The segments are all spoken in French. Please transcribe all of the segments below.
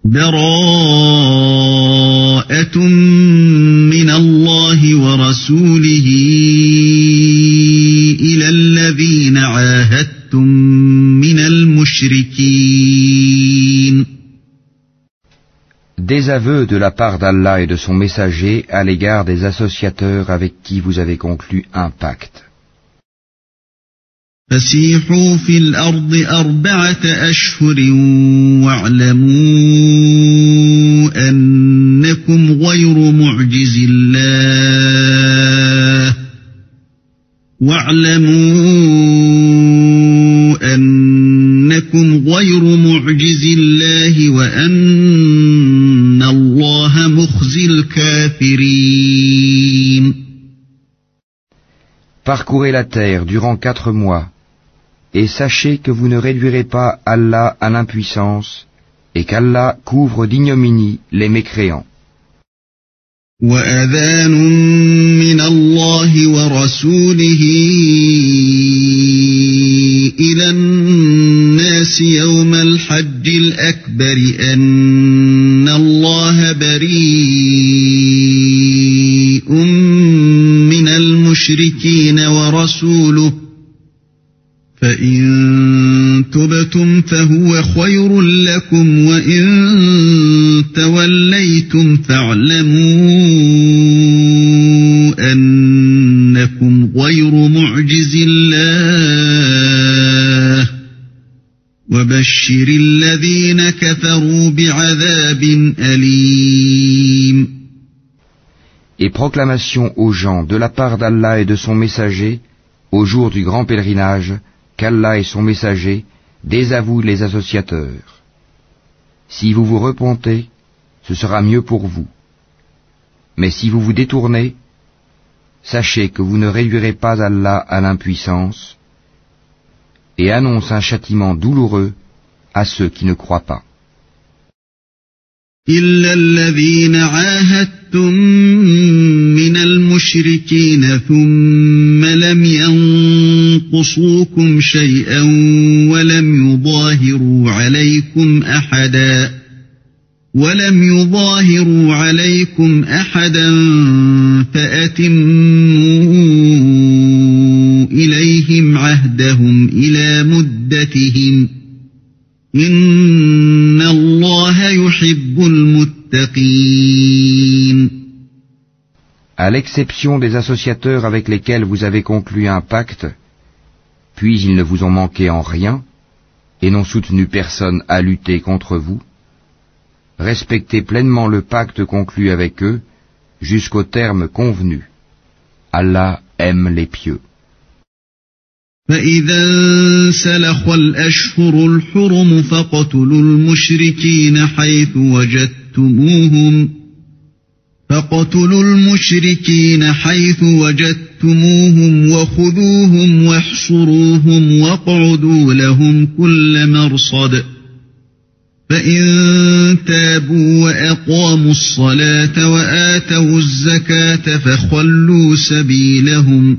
براءة من الله ورسوله إلى الذين عاهدتم من المشركين. Désaveu de la part d'Allah et de son messager à l'égard des associateurs avec qui vous avez conclu un pacte. فسيحوا في الأرض 4 أشهر واعلموا أنكم غير معجز الله وأن الله مخزي الكافرين. Parcourez la terre durant 4 mois, et sachez que vous ne réduirez pas Allah à l'impuissance, et qu'Allah couvre d'ignominie les mécréants. وَأَذَانٌ مِّنَ اللَّهِ وَرَسُولِهِ إِلَى النَّاسِ يَوْمَ الْحَجِّ الْأَكْبَرِ أَنَّ اللَّهَ بَرِيءٌ مِّنَ الْمُشْرِكِينَ وَرَسُولُهُ فَإِن تُبْتُمْ فَهُوَ خَيْرٌ لَّكُمْ وَإِن تَوَلَّيْتُمْ فَاعْلَمُوا أَنَّكُمْ غَيْرُ مُعْجِزِي اللَّهِ وَبَشِّرِ الَّذِينَ كَفَرُوا بِعَذَابٍ أَلِيمٍ. Et proclamation aux gens de la part d'Allah et de son messager au jour du grand pèlerinage qu'Allah et son messager désavouent les associateurs. Si vous vous repentez, ce sera mieux pour vous. Mais si vous vous détournez, sachez que vous ne réduirez pas Allah à l'impuissance, et annonce un châtiment douloureux à ceux qui ne croient pas. إِلَّا الَّذِينَ عَاهَدتُّم مِّنَ الْمُشْرِكِينَ ثُمَّ لَمْ يَنقُصُوكُمْ شَيْئًا وَلَمْ يُظَاهِرُوا عَلَيْكُمْ أَحَدًا فَأَتِمُّوا إِلَيْهِمْ عَهْدَهُمْ إِلَى مُدَّتِهِمْ إِنَّ اللَّهَ يُحِبُّ الْمُتَّقِينَ. À l'exception des associateurs avec lesquels vous avez conclu un pacte, puis ils ne vous ont manqué en rien, et n'ont soutenu personne à lutter contre vous, respectez pleinement le pacte conclu avec eux jusqu'au terme convenu. Allah aime les pieux. فَإِذَا انسَلَخَ الْأَشْهُرُ الْحُرُمُ فَاقْتُلُوا المشركين حيث وجدتموهم وخذوهم واحصروهم واقعدوا لهم كل مرصد فإن تابوا وأقاموا الصلاة وآتوا الزكاة فخلوا سبيلهم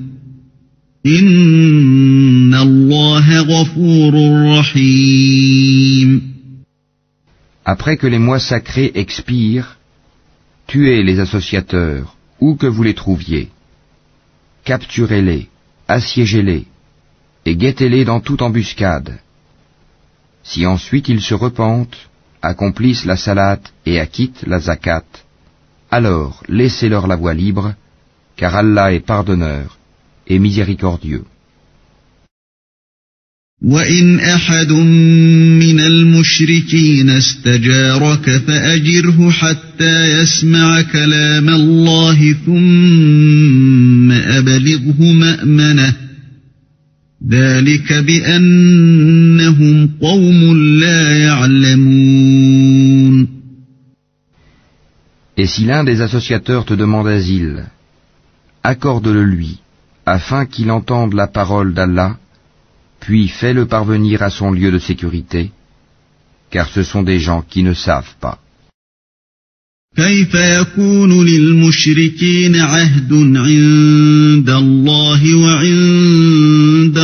إن الله غفور رحيم. Après que les mois sacrés expirent, tuez les associateurs, où que vous les trouviez. Capturez-les, assiégez-les, et guettez-les dans toute embuscade. Si ensuite ils se repentent, accomplissent la salate et acquittent la zakat, alors laissez-leur la voie libre, car Allah est pardonneur et miséricordieux. وَإِنْ أَحَدٌ مِّنَ الْمُشْرِكِينَ اسْتَجَارَكَ فَأَجِرْهُ حَتَّى يَسْمَعَ كَلَامَ اللَّهِ ثُمَّ أَبْلِغْهُ مَأْمَنَهُ ذَلِكَ بِأَنَّهُمْ قَوْمٌ لَّا يَعْلَمُونَ. Et si l'un des associateurs te demande asile, accorde-le lui, afin qu'il entende la parole d'Allah, puis fais-le parvenir à son lieu de sécurité, car ce sont des gens qui ne savent pas. كيف يكون للمشركين عهد عند الله وعند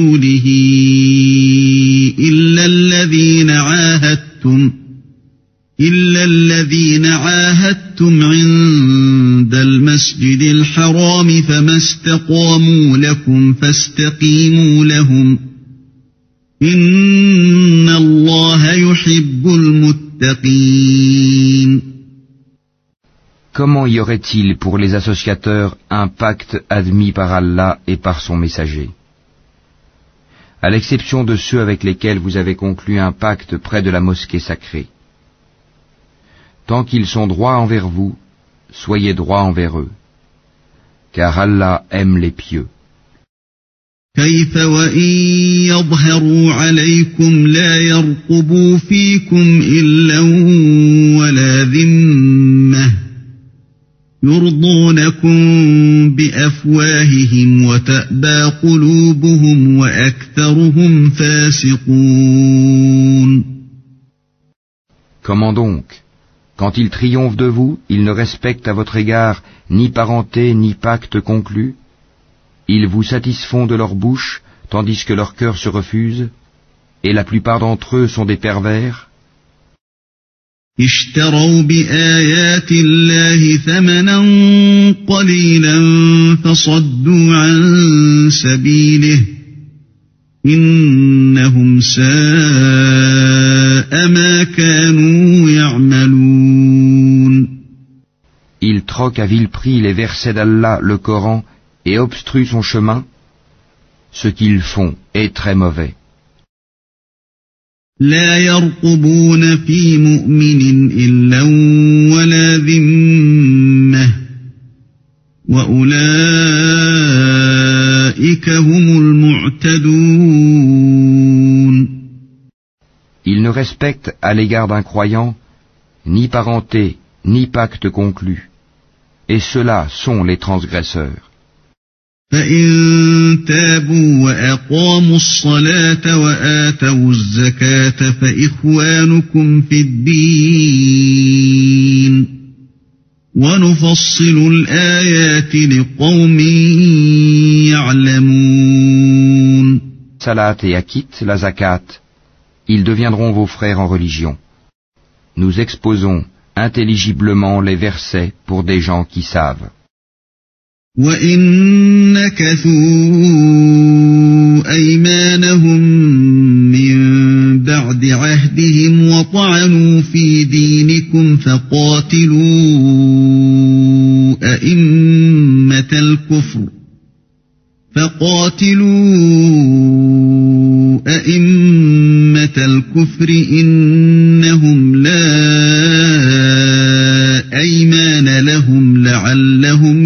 رسوله إلا الذين عاهدتم إلا الذين عاهدتم عند المسجد الحرام فما استقاموا لكم فاستقيموا لهم إن الله يحب المتقين. Comment y aurait-il pour les associateurs un pacte admis par Allah et par son messager? À l'exception de ceux avec lesquels vous avez conclu un pacte près de la mosquée sacrée. Tant qu'ils sont droits envers vous, soyez droits envers eux, car Allah aime les pieux. كيف وإن يظهروا عليكم لا يرقبوا فيكم إلا ولا ذمة يرضونكم بأفواههم وتأبى قلوبهم وأكثرهم فاسقون. Comment donc? Quand ils triomphent de vous, ils ne respectent à votre égard ni parenté ni pacte conclu. Ils vous satisfont de leur bouche, tandis que leur cœur se refuse, et la plupart d'entre eux sont des pervers. اشتروا بآيات الله ثمنا قليلا فصدوا عن سبيله إنهم ساء ما كانوا يعملون. Ils troquent à vil prix les versets d'Allah, le Coran, et obstruent son chemin. Ce qu'ils font est très mauvais. لا يرقبون في مؤمن إلا ولا ذمة وأولئك هم المعتدون. Ils ne respectent à l'égard d'un croyant ni parenté, ni pacte conclu, et ceux-là sont les transgresseurs. فإن تابوا وأقاموا الصلاة وآتوا الزكاة فإخوانكم في الدين ونفصل الآيات لقوم يعلمون. Salat et acquittent la zakat, ils deviendront vos frères en religion. Nous exposons intelligiblement les versets pour des gens qui savent. وَإِن نَكَثُوا أَيْمَانَهُم مِّن بَعْدِ عَهْدِهِمْ وَطَعَنُوا فِي دِينِكُمْ فَقَاتِلُوا أَئِمَّةَ الْكُفْرِ إِنَّهُمْ لَا أَيْمَانَ لَهُمْ لَعَلَّهُمْ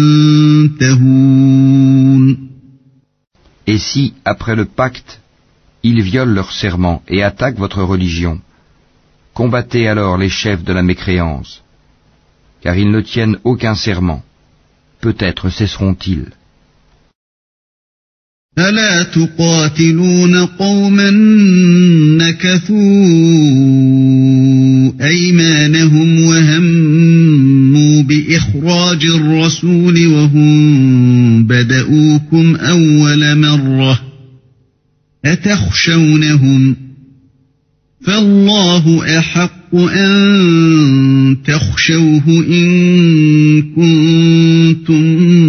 يَنْتَهُونَ. Et si, après le pacte, ils violent leur serment et attaquent votre religion, combattez alors les chefs de la mécréance, car ils ne tiennent aucun serment. Peut-être cesseront-ils. ألا تقاتلون قوما نكثوا أيمانهم وهموا بإخراج الرسول وهم بدؤوكم أول مرة أتخشونهم فالله أحق أن تخشوه إن كنتم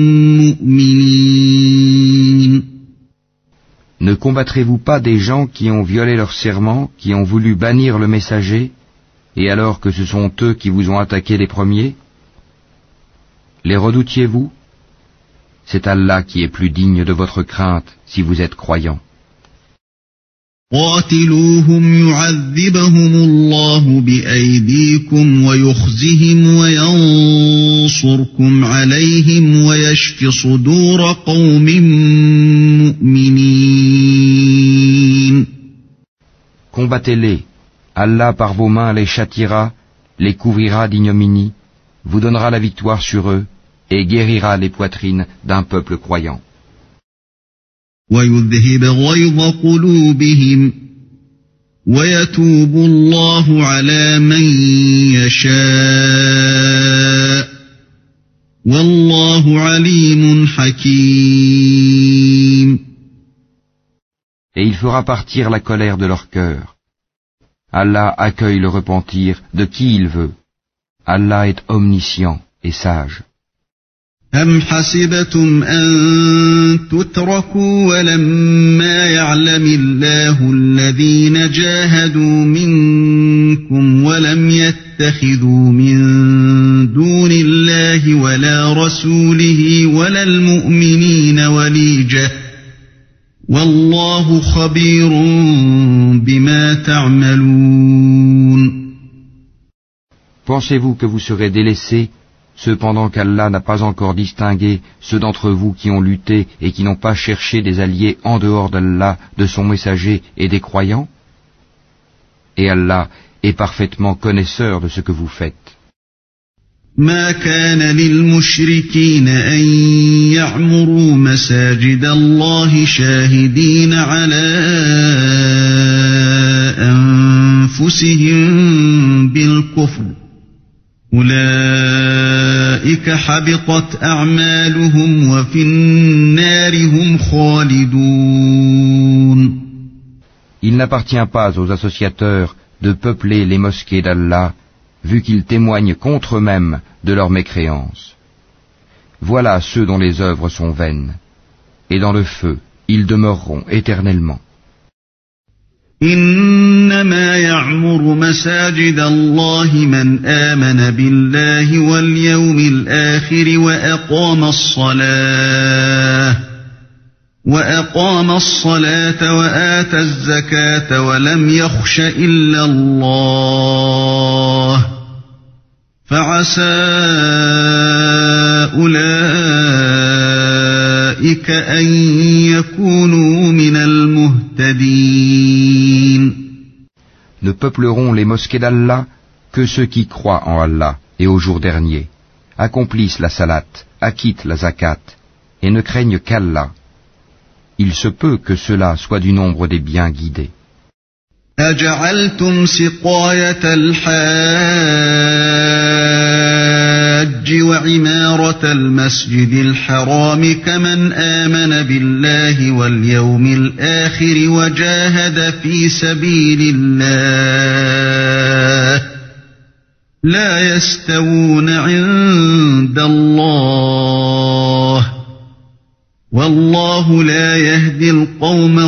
مؤمنين. Ne combattrez-vous pas des gens qui ont violé leur serment, qui ont voulu bannir le messager, et alors que ce sont eux qui vous ont attaqué les premiers? Les redoutiez-vous? C'est Allah qui est plus digne de votre crainte si vous êtes croyants. قاتلوهم يعذبهم الله بأيديكم ويخزهم وينصركم عليهم ويشف صدور قوم مؤمنين. Combattez-les. Allah par vos mains les châtiera, les couvrira d'ignominie, vous donnera la victoire sur eux et guérira les poitrines d'un peuple croyant. ويذهب غيظ قلوبهم ويتوب الله على من يشاء والله عليم حكيم. Et il fera partir la colère de leur cœur. Allah accueille le repentir de qui il veut. Allah est omniscient et sage. أم حسبتم أن تتركوا ولما يعلم الله الذين جاهدوا منكم ولم يتخذوا من دون الله ولا رسوله ولا المؤمنين وليجة والله خبير بما تعملون. Pensez-vous que vous serez délaissés, cependant qu'Allah n'a pas encore distingué ceux d'entre vous qui ont lutté et qui n'ont pas cherché des alliés en dehors d'Allah, de son messager et des croyants? Et Allah est parfaitement connaisseur de ce que vous faites. ما كان للمشركين أن يعمروا مساجد الله شاهدين على أنفسهم بالكفر أولئك حبطت أعمالهم وفي النار هم خالدون. Il n'appartient pas aux associateurs de peupler les mosquées d'Allah, vu qu'ils témoignent contre eux-mêmes de leur mécréance. Voilà ceux dont les œuvres sont vaines, et dans le feu, ils demeureront éternellement. إنما يعمر مساجد الله من آمن بالله واليوم الآخر وأقام الصلاة وآتى الزكاة ولم يخش إلا الله فعسى أولئك أن يكونوا من المهتدين. Ne peupleront les mosquées d'Allah que ceux qui croient en Allah et au jour dernier, accomplissent la salat, acquittent la zakat, et ne craignent qu'Allah. Il se peut que cela soit du nombre des bien guidés. أجعلتم سقاية الحاج وعمارة المسجد الحرام كمن آمن بالله واليوم الآخر وجاهد في سبيل الله لا يستوون عند الله والله لا يهدي القوم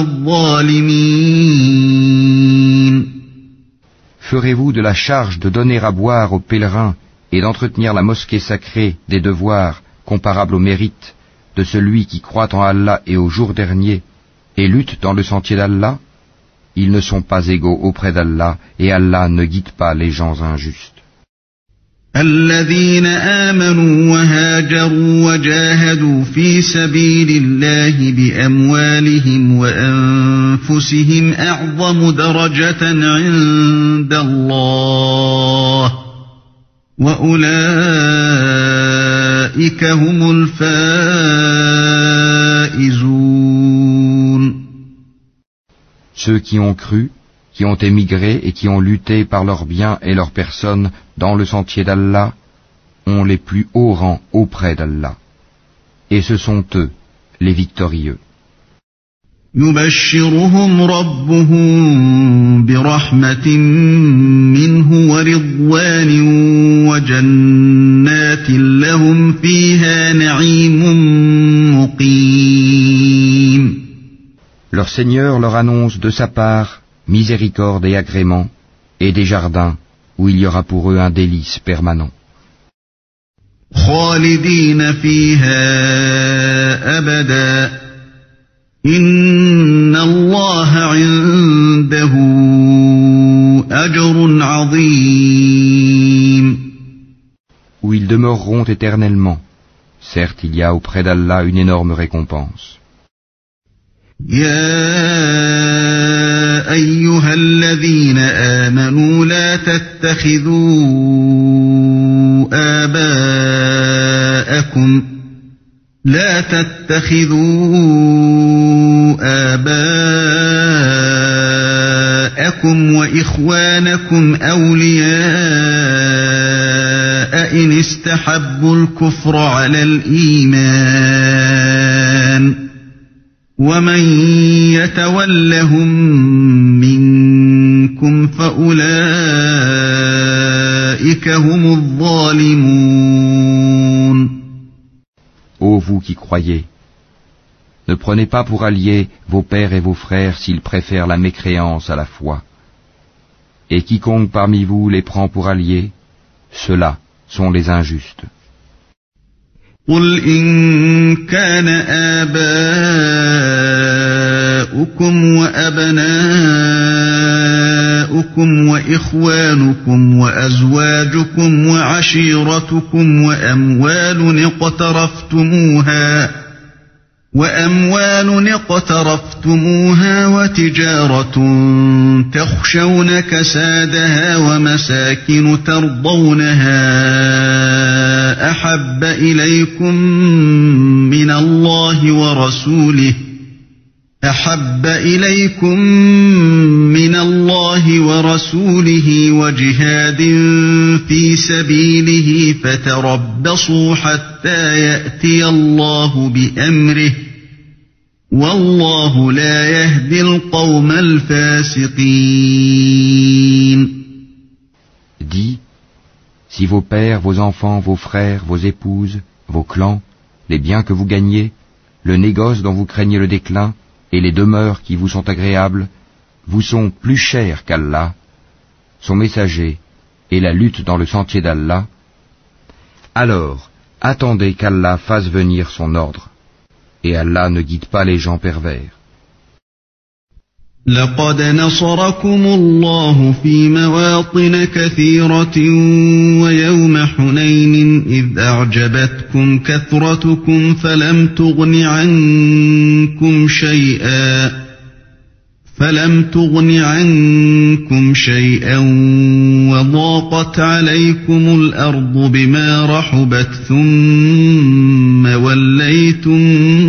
الظالمين. Ferez-vous de la charge de donner à boire aux pèlerins et d'entretenir la mosquée sacrée des devoirs comparables au mérite de celui qui croit en Allah et au jour dernier et lutte dans le sentier d'Allah? Ils ne sont pas égaux auprès d'Allah et Allah ne guide pas les gens injustes. الذين آمنوا وهاجروا وجاهدوا في سبيل الله بأموالهم وأنفسهم أعظم درجة عند الله وأولئك هم الفائزون. Ceux qui ont cru, qui ont émigré et qui ont lutté par leurs biens et leurs personnes dans le sentier d'Allah, ont les plus hauts rangs auprès d'Allah. Et ce sont eux, les victorieux. يبشرهم ربهم برحمة منه ورضوان وجنات لهم فيها نعيم مقيم. Leur Seigneur leur annonce de sa part miséricorde et agrément, et des jardins où il y aura pour eux un délice permanent. خالدين فيها أبدا إن الله عنده أجر عظيم. Où ils demeureront éternellement. Certes, il y a auprès d'Allah une énorme récompense. يا أيها الذين آمنوا لا تتخذوا آباءكم وإخوانكم أولياء إن استحبوا الكفر على الإيمان ومن يتولهم منكم فأولئك هم الظالمون. Ô vous qui croyez, ne prenez pas pour alliés vos pères et vos frères s'ils préfèrent la mécréance à la foi. Et quiconque parmi vous les prend pour alliés, ceux-là sont les injustes. قل إن كان آباؤكم وأبناؤكم وإخوانكم وأزواجكم وعشيرتكم وأموال اقترفتموها وتجارة تخشون كسادها ومساكن ترضونها أحب إليكم من الله ورسوله وجهاد في سبيله فتربصوا حتى يأتي الله بأمره والله لا يهدي القوم الفاسقين. Dis, si vos pères, vos enfants, vos frères, vos épouses, vos clans, les biens que vous gagnez, le négoce dont vous craignez le déclin, et les demeures qui vous sont agréables, vous sont plus chers qu'Allah, son messager, et la lutte dans le sentier d'Allah, alors attendez qu'Allah fasse venir son ordre, et Allah ne guide pas les gens pervers. لقد نصركم الله في مواطن كثيرة ويوم حنين إذ أعجبتكم كثرتكم فلم تغن عنكم شيئا وضاقت عليكم الأرض بما رحبت ثم وليتم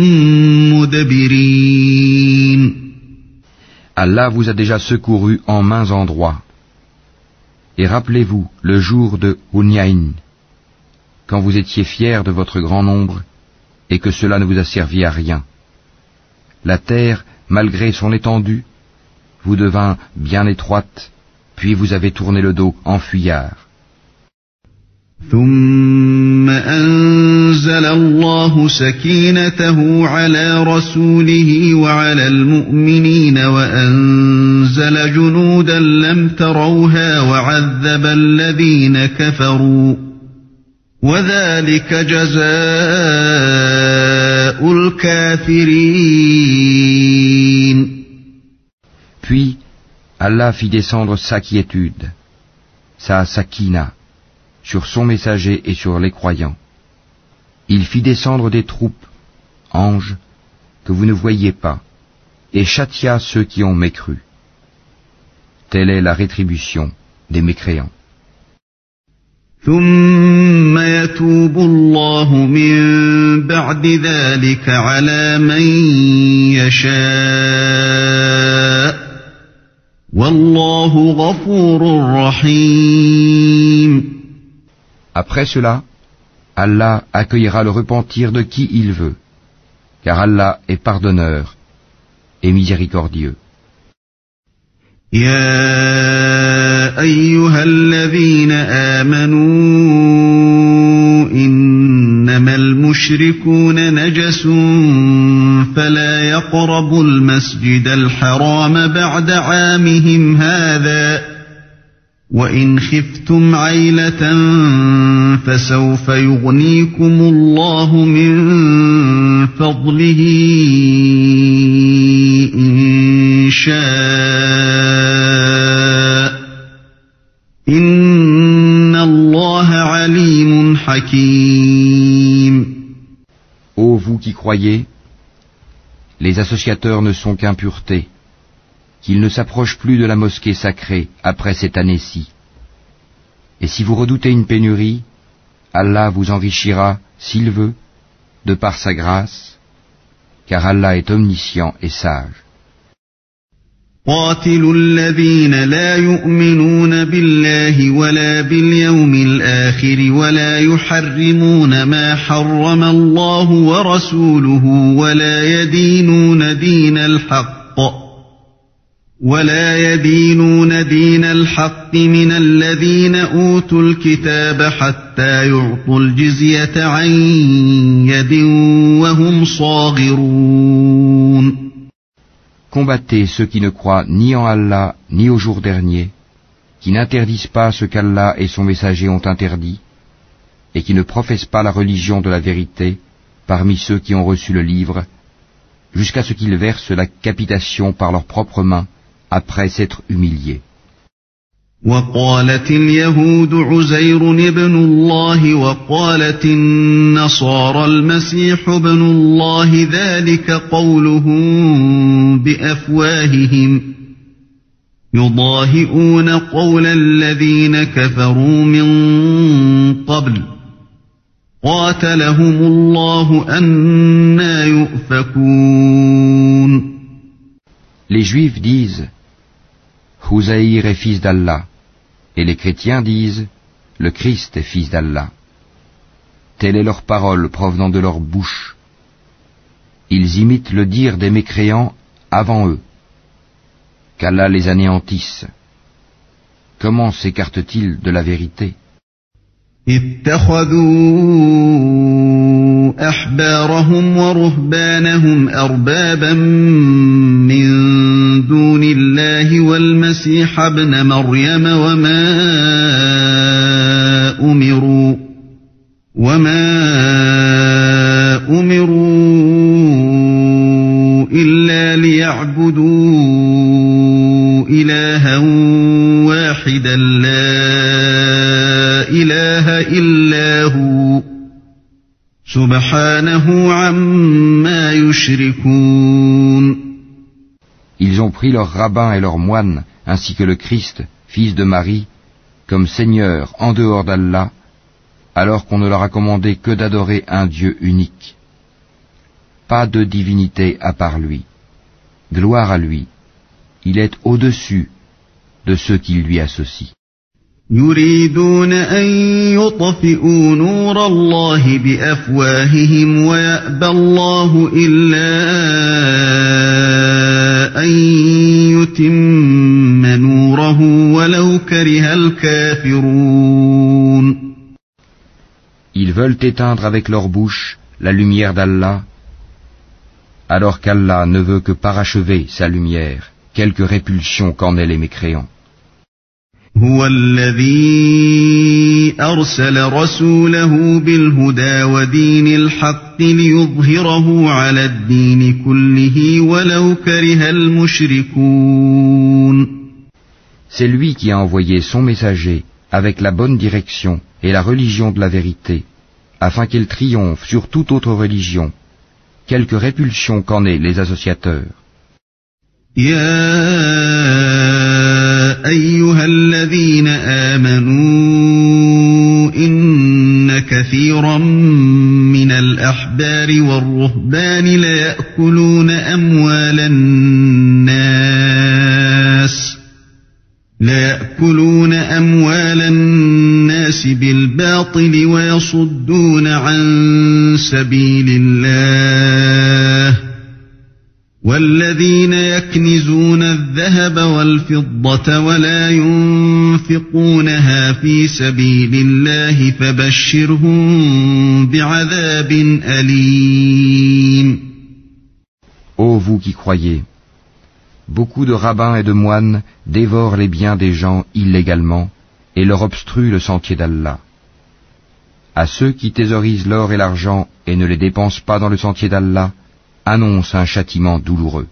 مدبرين. Allah vous a déjà secouru en maints endroits. Et rappelez-vous le jour de Hunayn, quand vous étiez fiers de votre grand nombre et que cela ne vous a servi à rien. La terre, malgré son étendue, vous devint bien étroite, puis vous avez tourné le dos en fuyard. ثم أنزل الله سكينته على رسوله وعلى المؤمنين وأنزل جنودا لم تروها وعذب الذين كفروا وذلك جزاء الكافرين. Puis Allah fit descendre sa quiétude, sa sakina, sur son messager et sur les croyants. Il fit descendre des troupes, anges, que vous ne voyiez pas, et châtia ceux qui ont mécru. Telle est la rétribution des mécréants. ثم يتوب الله من بعد ذلك على من يشاء والله غفور رحيم. Après cela, Allah accueillera le repentir de qui il veut, car Allah est pardonneur et miséricordieux. يا أيها الذين آمنوا إنما المشركون نجس فلا يقربوا المسجد الحرام بعد عامهم هذا وإن خفتم عيلة فسوف يغنيكم الله من فضله إن شاء إن الله عليم حكيم. Ô vous qui croyez, les associateurs ne sont qu'impuretés, qu'ils ne s'approchent plus de la mosquée sacrée après cette année-ci. Et si vous redoutez une pénurie, Allah vous enrichira, s'il veut, de par sa grâce, car Allah est omniscient et sage. قاتلوا الذين لا يؤمنون بالله ولا باليوم الآخر ولا يحرمون ما حرم الله ورسوله ولا يدينون دين الحق من الذين أوتوا الكتاب حتى يعطوا الجزية عن يد وهم صاغرون. Combattez ceux qui ne croient ni en Allah ni au jour dernier, qui n'interdisent pas ce qu'Allah et son messager ont interdit, et qui ne professent pas la religion de la vérité parmi ceux qui ont reçu le livre, jusqu'à ce qu'ils versent la capitation par leurs propres mains après s'être humiliés. وقالت اليهود عزير ابن الله وقالت النصارى المسيح ابن الله ذلك قولهم بأفواههم يضاهئون قول الذين كفروا من قبل قاتلهم الله أنى يؤفكون. Les Juifs disent Houzaïr est fils d'Allah, et les chrétiens disent le Christ est fils d'Allah. Telle est leur parole provenant de leur bouche. Ils imitent le dire des mécréants avant eux. Qu'Allah les anéantisse. Comment s'écartent-ils de la vérité? اتخذوا أحبارهم ورهبانهم أربابا من دون الله والمسيح ابن مريم وما أمروا إلا ليعبدوا إلها واحدا لا إله إلا هو سبحانه عما يشركون. Ils ont pris leurs rabbins et leurs moines, ainsi que le Christ, fils de Marie, comme Seigneur en dehors d'Allah, alors qu'on ne leur a commandé que d'adorer un Dieu unique. Pas de divinité à part lui. Gloire à lui. Il est au-dessus de ceux qui lui associent. يريدون أن يطفئوا نور الله بأفواههم ويأبى الله إلا أن يتم نوره ولو كره الكافرون. Ils veulent éteindre avec leur bouche la lumière d'Allah, alors qu'Allah ne veut que parachever sa lumière, quelque répulsion qu'en aient les mécréants. هو الذي أرسل رسوله بالهدى ودين الحق ليظهره على الدين كله ولو كره المشركون. C'est lui qui a envoyé son messager avec la bonne direction et la religion de la vérité, afin qu'il triomphe sur toute autre religion, quelque répulsion qu'en aient les associateurs. أيها الذين آمنوا إن كثيرا من الأحبار والرهبان ليأكلون أموال الناس بالباطل ويصدون عن سبيل الله والذين يكنزون الذهب والفضة ولا ينفقونها في سبيل الله فبشرهم بعذاب أليم. Ô vous qui croyez, beaucoup de rabbins et de moines dévorent les biens des gens illégalement et leur obstruent le sentier d'Allah. À ceux qui thésaurisent l'or et l'argent et ne les dépensent pas dans le sentier d'Allah, annonce un châtiment douloureux.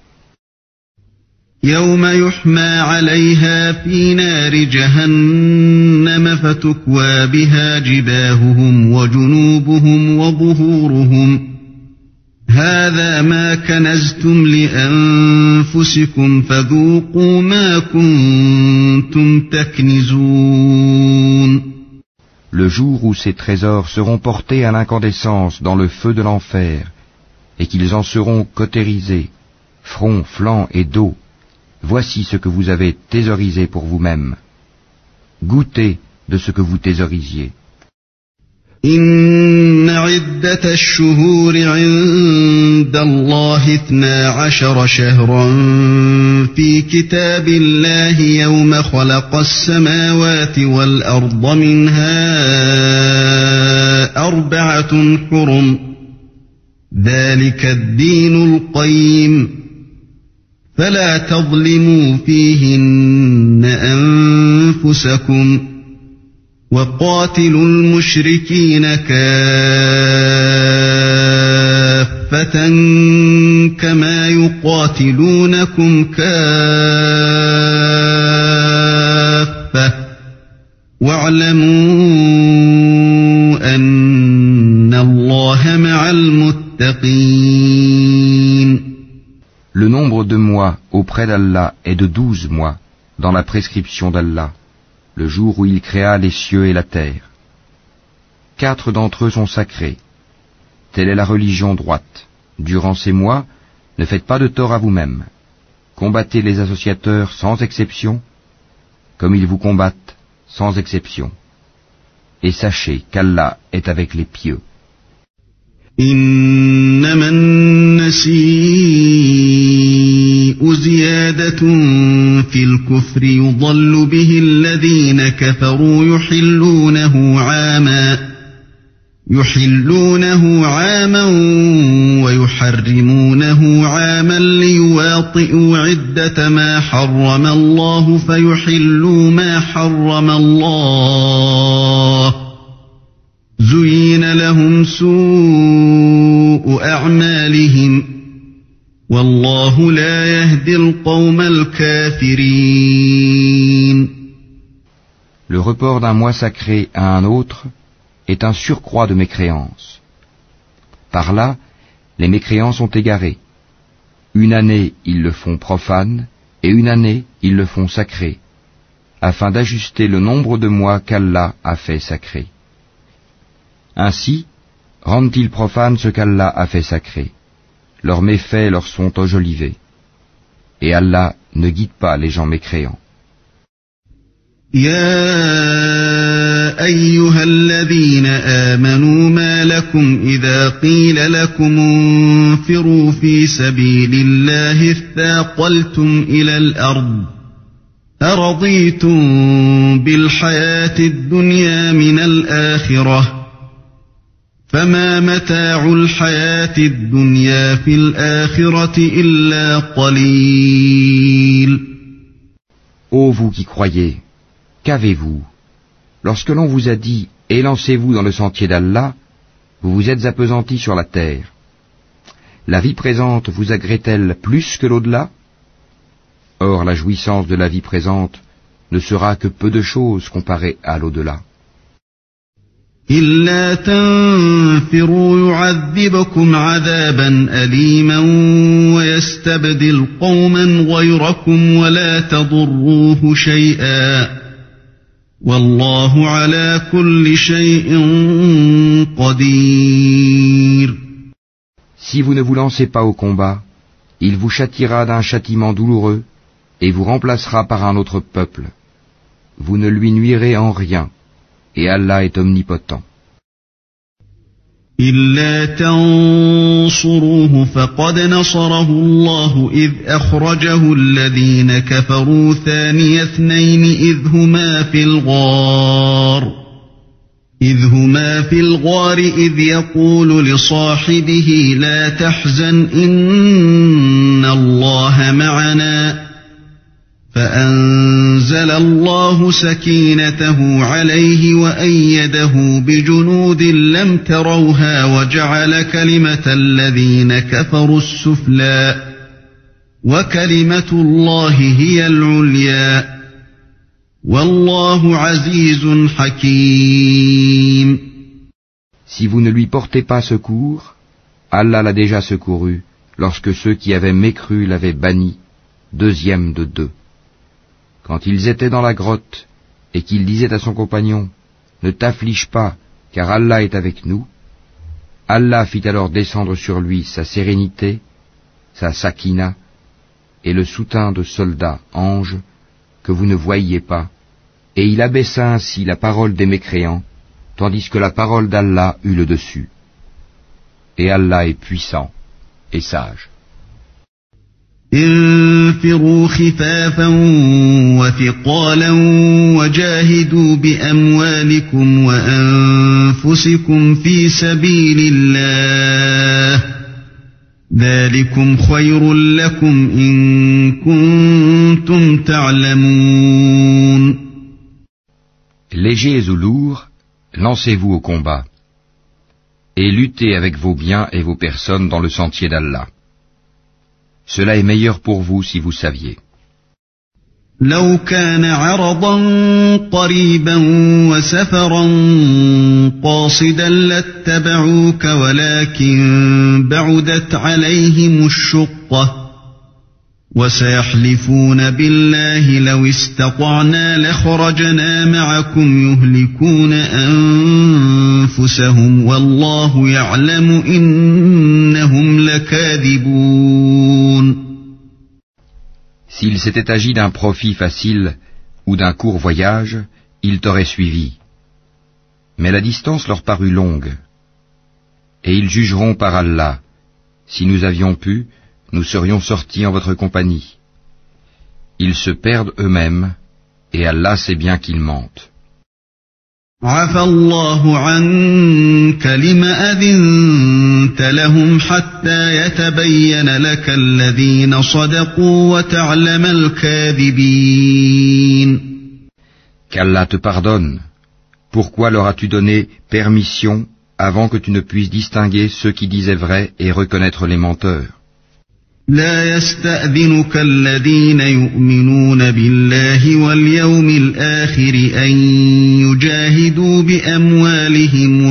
يوم يحمى عليها في نار جهنم فتكوى بها جباههم وجنوبهم وظهورهم هذا ما كنزتم لأنفسكم فذوقوا ما كنتم تكنزون. Le jour où ces trésors seront portés à l'incandescence dans le feu de l'enfer, et qu'ils en seront cautérisés, front, flanc et dos, voici ce que vous avez thésaurisé pour vous-même. Goûtez de ce que vous thésaurisiez. إن عدة الشهور عند الله 12 شهرا في كتاب الله يوم خلق السماوات والأرض منها 4 حرم ذلك الدين القيم فلا تظلموا فيهن أنفسكم وقاتلوا المشركين كافة كما يقاتلونكم كافة واعلموا أن الله مع المتقين. Le nombre de mois auprès d'Allah est de 12 mois dans la prescription d'Allah, le jour où il créa les cieux et la terre. 4 d'entre eux sont sacrés. Telle est la religion droite. Durant ces mois, ne faites pas de tort à vous-même. Combattez les associateurs sans exception, comme ils vous combattent sans exception. Et sachez qu'Allah est avec les pieux. إنما النسيء زيادة في الكفر يضل به الذين كفروا يحلونه عاما ويحرمونه عاما ليواطئوا عدة ما حرم الله فيحلوا ما حرم الله زين لهم سوء أعمالهم والله لا يهدي القوم الكافرين. Le report d'un mois sacré à un autre est un surcroît de mécréance. Par là, les mécréants sont égarés. Une année, ils le font profane, et une année, ils le font sacré, afin d'ajuster le nombre de mois qu'Allah a fait sacré. Ainsi, rendent-ils profane ce qu'Allah a fait sacré. Leurs méfaits leur sont enjolivés. Et Allah ne guide pas les gens mécréants. يا أيها الذين آمنوا ما لكم إذا قيل لكم انفروا في سبيل الله اثاقلتم إلى الأرض أرضيتم بالحياة الدنيا من الآخرة فما متاع الحياة الدنيا في الآخرة إلا قليل. Ô vous qui croyez, qu'avez-vous? Lorsque l'on vous a dit « Élancez-vous dans le sentier d'Allah », vous vous êtes appesantis sur la terre. La vie présente vous agrée-t-elle plus que l'au-delà? Or la jouissance de la vie présente ne sera que peu de choses comparée à l'au-delà. إلا تنفروا يعذبكم عذابا أليما ويستبدل قوما غيركم ولا تضروه شيئا والله على كل شيء قدير. Si vous ne vous lancez pas au combat, il vous châtiera d'un châtiment douloureux et vous remplacera par un autre peuple. Vous ne lui nuirez en rien. Et Allah est omnipotent. إلا تنصروه فقد نصره الله إذ أخرجه الذين كفروا ثاني اثنين إذ هما في الغار إذ يقول لصاحبه لا تحزن إن الله معنا فأنزل الله سكينته عليه وأيده بجنود لم تروها وجعل كلمة الذين كفروا السفلى وكلمة الله هي العليا والله عزيز حكيم. Si vous ne lui portez pas secours, Allah l'a déjà secouru lorsque ceux qui avaient mécru l'avaient banni, deuxième de 2. Quand ils étaient dans la grotte, et qu'il disait à son compagnon, « Ne t'afflige pas, car Allah est avec nous », Allah fit alors descendre sur lui sa sérénité, sa sakina, et le soutien de soldats, anges, que vous ne voyiez pas, et il abaissa ainsi la parole des mécréants, tandis que la parole d'Allah eut le dessus. Et Allah est puissant et sage. انفروا خفافا وثقالا وجاهدوا بأموالكم وأنفسكم في سبيل الله ذلكم خير لكم إن كنتم تعلمون. Légers ou lourds, lancez-vous au combat, et luttez avec vos biens et vos personnes dans le sentier d'Allah. Cela est meilleur pour vous si vous saviez. لو كان عرضا قريبا وسفرا قاصدا لاتبعوك ولكن بعدت عليهم الشقة وسيحلفون بالله لو استطعنا لخرجنا معكم يهلكون أنفسهم والله يعلم إنهم لكاذبون. S'il s'était agi d'un profit facile ou d'un court voyage, ils t'auraient suivi. Mais la distance leur parut longue. Et ils jugeront par Allah, si nous avions pu, nous serions sortis en votre compagnie. Ils se perdent eux-mêmes, et Allah sait bien qu'ils mentent. عفى الله عنك لم أذنت لهم حتى يتبين لك الذين صدقوا وتعلم الكاذبين. Qu'Allah te pardonne. Pourquoi leur as-tu donné permission avant que tu ne puisses distinguer ceux qui disaient vrai et reconnaître les menteurs? لا يستأذنك الذين يؤمنون بالله واليوم الآخر أن يجاهدوا بأموالهم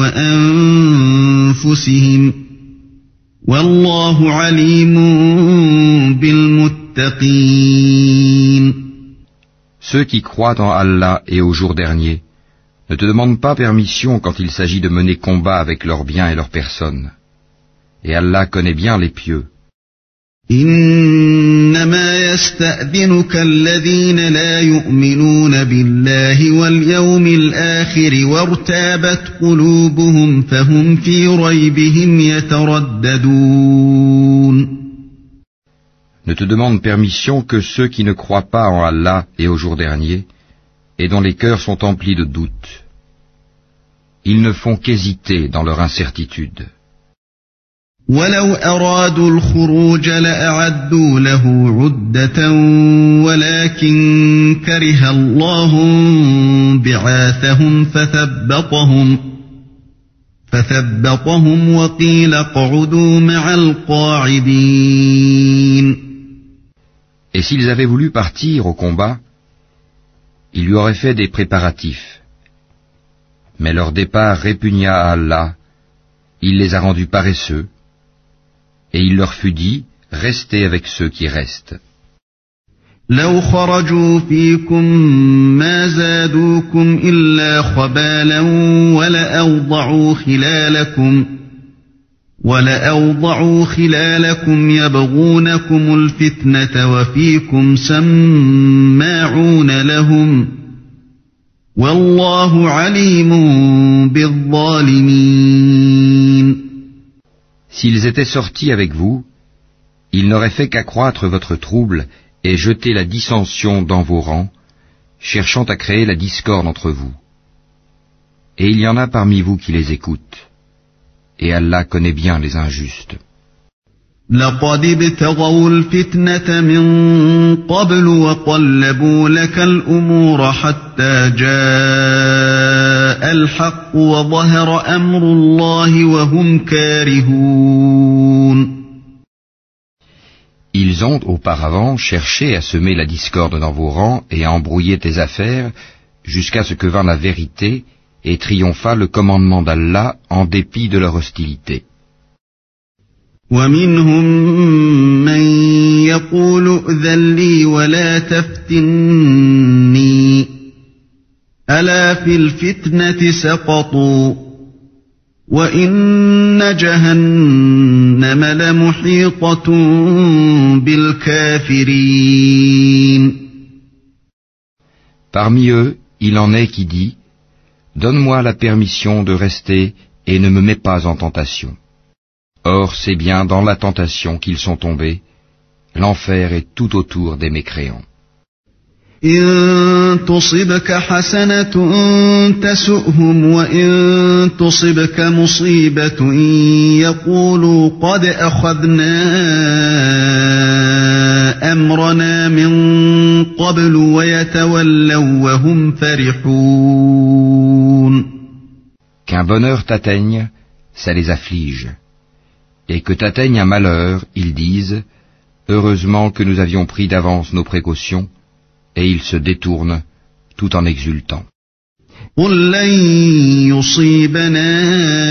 وأنفسهم والله عليم بالمتقين. Ceux qui croient en Allah et au jour dernier ne te demandent pas permission quand il s'agit de mener combat avec leurs biens et leurs personnes. Et Allah connaît bien les pieux. إنما يستأذنك الذين لا يؤمنون بالله واليوم الآخر وارتابت قلوبهم فهم في ريبهم يترددون. Ne te demandent permission que ceux qui ne croient pas en Allah et au jour dernier, et dont les cœurs sont emplis de doutes. Ils ne font qu'hésiter dans leur incertitude. ولو أرادوا الخروج لأعدوا له عدة ولكن كره الله بعاثهم فثبطهم وقيل اقعدوا مع القاعدين. Et s'ils avaient voulu partir au combat, il lui aurait fait des préparatifs. Mais leur départ répugna à Allah, il les a rendus paresseux, et il leur fut dit, restez avec ceux qui restent. لو خرجوا فيكم ما زادوكم إلا خبالا ولأوضعوا خلالكم يبغونكم الفتنة وفيكم سماعون لهم والله عليم بالظالمين. S'ils étaient sortis avec vous, ils n'auraient fait qu'accroître votre trouble et jeter la dissension dans vos rangs, cherchant à créer la discorde entre vous. Et il y en a parmi vous qui les écoutent. Et Allah connaît bien les injustes. لقد ابتغوا الفتنة من قبل وقلبوا لك الأمور حتى جاء الحق وظهر أمر الله وهم كارهون. Ils ont auparavant cherché à semer la discorde dans vos rangs et à embrouiller tes affaires jusqu'à ce que vint la vérité et triompha le commandement d'Allah en dépit de leur hostilité. ومنهم من يقول ائذن لي ولا تفتني ألا في الفتنة سقطوا وإن جهنم لمحيطة بالكافرين. Parmi eux, il en est qui dit, Donne-moi la permission de rester et ne me mets pas en tentation. Or c'est bien dans la tentation qu'ils sont tombés. L'enfer est tout autour des mécréants. إن تصبك حسنة تسؤهم وإن تصبك مصيبة يقولوا قد أخذنا أمرنا من قبل ويتولوا وهم فرحون. Qu'un bonheur t'atteigne, ça les afflige. Et que t'atteigne un malheur, ils disent, heureusement que nous avions pris d'avance nos précautions, et ils se détournent tout en exultant. قل لن يصيبنا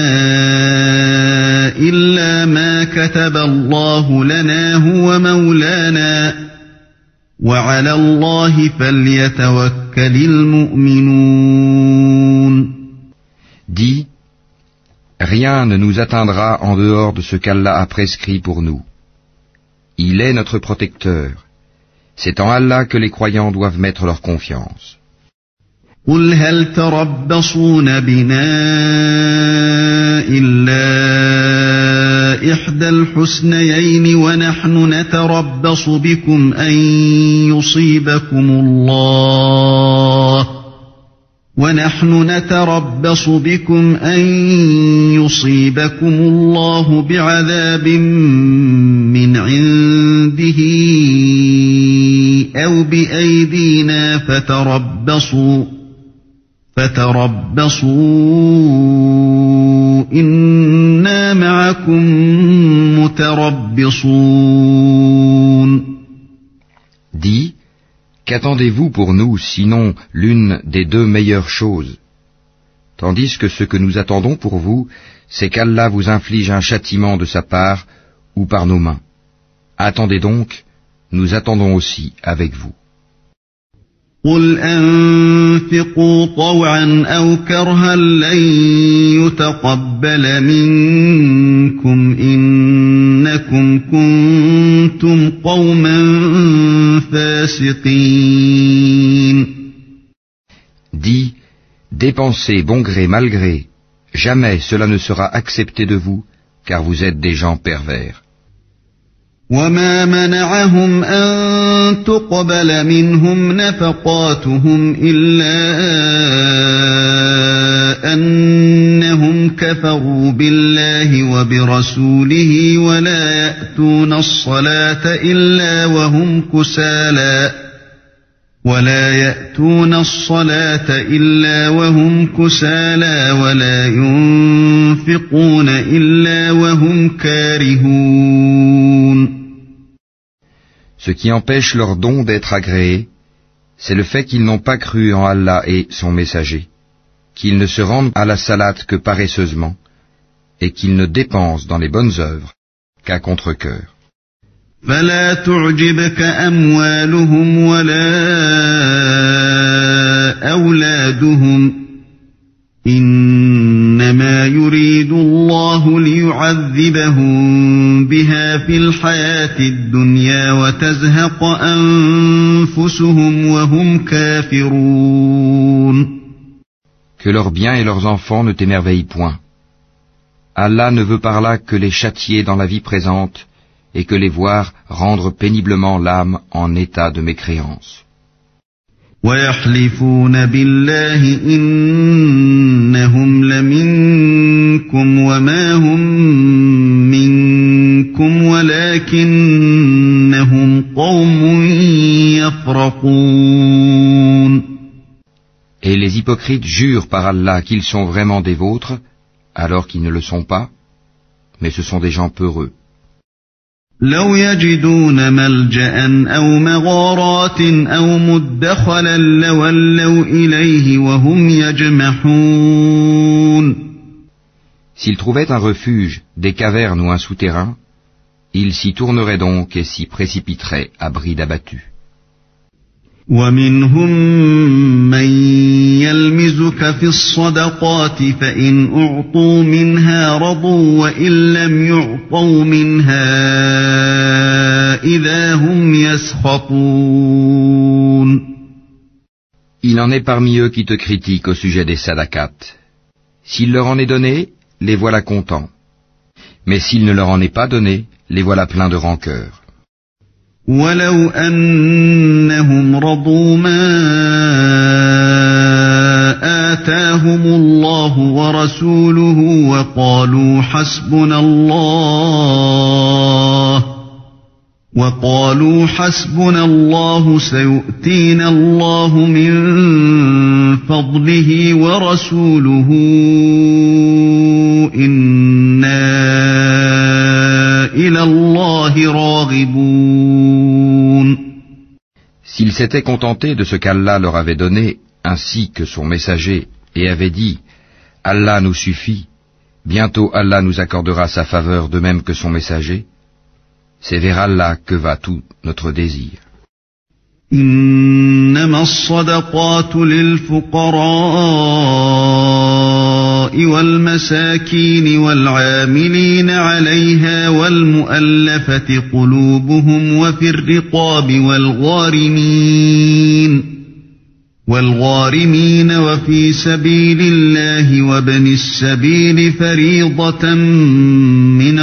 إلا ما كتب الله لنا هو مولانا وعلى الله فليتوكل المؤمنون. Dis, rien ne nous atteindra en dehors de ce qu'Allah a prescrit pour nous. Il est notre protecteur. C'est en Allah que les croyants doivent mettre leur confiance. قل هل تربصون بنا إلا إحدى الحسنيين ونحن نتربص بكم أن يصيبكم الله بعذاب من عنده أو بأيدينا فتربصوا إنا معكم متربصون. Dis, qu'attendez-vous pour nous sinon l'une des deux meilleures choses? Tandis que ce que nous attendons pour vous, c'est qu'Allah vous inflige un châtiment de sa part ou par nos mains. Attendez donc, nous attendons aussi avec vous. قل أنفقوا طوعا أو كرها لن يتقبل منكم إنكم كنتم قوما فاسقين. Dis, dépensez bon gré mal gré, jamais cela ne sera accepté de vous, car vous êtes des gens pervers. وما منعهم أن تقبل منهم نفقاتهم إلا أنهم كفروا بالله وبرسوله ولا يأتون الصلاة إلا وهم كسالى ولا ينفقون إلا وهم كارهون. Ce qui empêche leur don d'être agréé, c'est le fait qu'ils n'ont pas cru en Allah et son messager, qu'ils ne se rendent à la salate que paresseusement, et qu'ils ne dépensent dans les bonnes œuvres qu'à contre-cœur. فلا تعجبك أموالهم ولا أولادهم إنما يريد الله ليعذبهم بها في الحياة الدنيا وتزهق أنفسهم وهم كافرون. Que leurs biens et leurs enfants ne t'émerveillent point. Allah ne veut par là que les châtier dans la vie présente et que les voir rendre péniblement l'âme en état de mécréance. ويحلفون بالله إنهم لمنكم وما هم منكم ولكنهم قوم يفرقون. Et les hypocrites jurent par Allah qu'ils sont vraiment des vôtres, alors qu'ils ne le sont pas, mais ce sont des gens peureux. لو يجدون ملجأ أو مغارات أو مدخلا لولوا إليه وهم يجمحون. S'ils trouvaient un refuge, des cavernes ou un souterrain, ils s'y tourneraient donc et s'y précipiteraient à bride abattue. ومنهم من يلمزك في الصدقات فإن أعطوا منها رضوا وإن لم يعطوا منها إذا هم يسخطون. Il en est parmi eux qui te critiquent au sujet des sadaqat. S'il leur en est donné, les voilà contents. Mais s'il ne leur en est pas donné, les voilà pleins de rancœur. وَلَوْ أَنَّهُمْ رَضُوا مَا آتَاهُمُ اللَّهُ وَرَسُولُهُ وَقَالُوا حَسْبُنَا اللَّهُ سَيُؤْتِينَا اللَّهُ مِنْ فَضْلِهِ وَرَسُولُهُ إِنَّا إِلَى اللَّهِ رَاغِبُونَ. S'ils s'étaient contentés de ce qu'Allah leur avait donné, ainsi que son messager, et avaient dit « Allah nous suffit, bientôt Allah nous accordera sa faveur de même que son messager », c'est vers Allah que va tout notre désir. إنما الصدقات للفقراء والمساكين والعاملين عليها والمؤلفة قلوبهم وفي الرقاب والغارمين وفي سبيل الله وابن السبيل فريضة من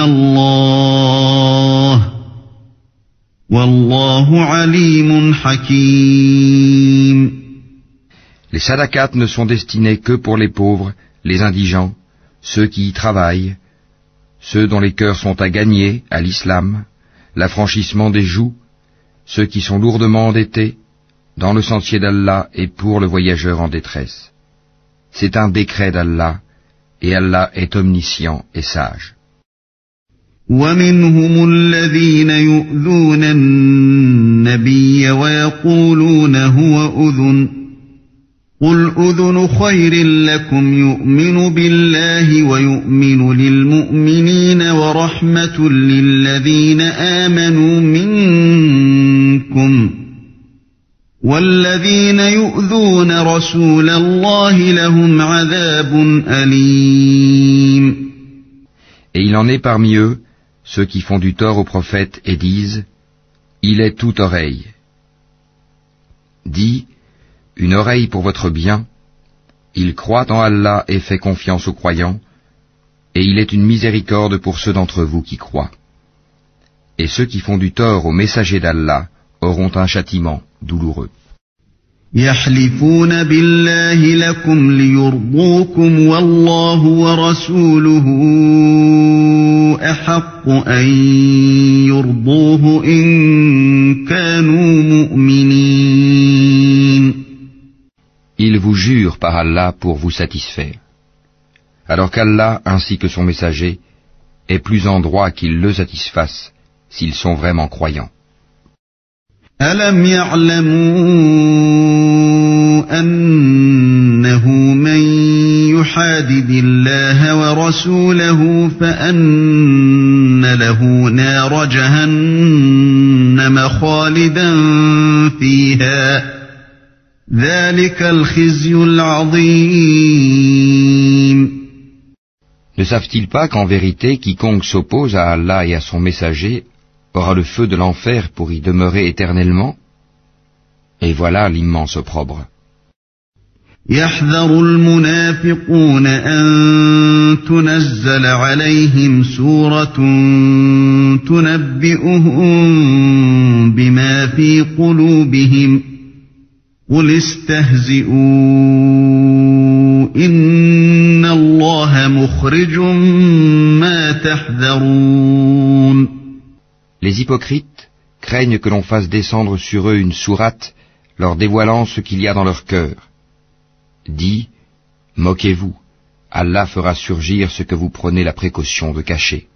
الله والله عليم حكيم. Les sadaqat ne sont destinés que pour les pauvres, les indigents, ceux qui y travaillent, ceux dont les cœurs sont à gagner à l'islam, l'affranchissement des joues, ceux qui sont lourdement endettés, dans le sentier d'Allah et pour le voyageur en détresse. C'est un décret d'Allah, et Allah est omniscient et sage. وَمِنْهُمُ الَّذِينَ يُؤْذُونَ النَّبِيَّ وَيَقُولُونَ هُوَ أُذُنٌ قُلْ أُذُنُ خَيْرٍ لَكُمْ يُؤْمِنُ بِاللَّهِ وَيُؤْمِنُ لِلْمُؤْمِنِينَ وَرَحْمَةٌ لِلَّذِينَ آمَنُوا مِنكُمْ وَالَّذِينَ يُؤْذُونَ رَسُولَ اللَّهِ لَهُمْ عَذَابٌ أَلِيمٌ. Et il en est parmi eux ceux qui font du tort au prophète et disent « Il est toute oreille ». Dis « Une oreille pour votre bien, il croit en Allah et fait confiance aux croyants, et il est une miséricorde pour ceux d'entre vous qui croient. Et ceux qui font du tort au messager d'Allah auront un châtiment douloureux. يحلفون بالله لكم ليرضوكم والله ورسوله أحق أن يرضوه إن كانوا مؤمنين. Ils vous jurent par Allah pour vous satisfaire, alors qu'Allah ainsi que son messager est plus en droit qu'ils le satisfassent s'ils sont vraiment croyants. أَلَمْ يَعْلَمُوا أَنَّهُ مَنْ يُحَادِدِ اللَّهَ وَرَسُولَهُ فَأَنَّ لَهُ نَارَ جَهَنَّمَ خَالِدًا فِيهَا ذَلِكَ الْخِزْيُ الْعَظِيمُ. Ne savent-ils pas qu'en vérité quiconque s'oppose à Allah et à son messager aura le feu de l'enfer pour y demeurer éternellement? Et voilà l'immense opprobre. يحذر المنافقون أن تنزل عليهم سورة تنبئهم بما في قلوبهم قل استهزئوا إن الله مخرج ما تحذرون. Les hypocrites craignent que l'on fasse descendre sur eux une sourate leur dévoilant ce qu'il y a dans leur cœur. Dis, moquez-vous, Allah fera surgir ce que vous prenez la précaution de cacher.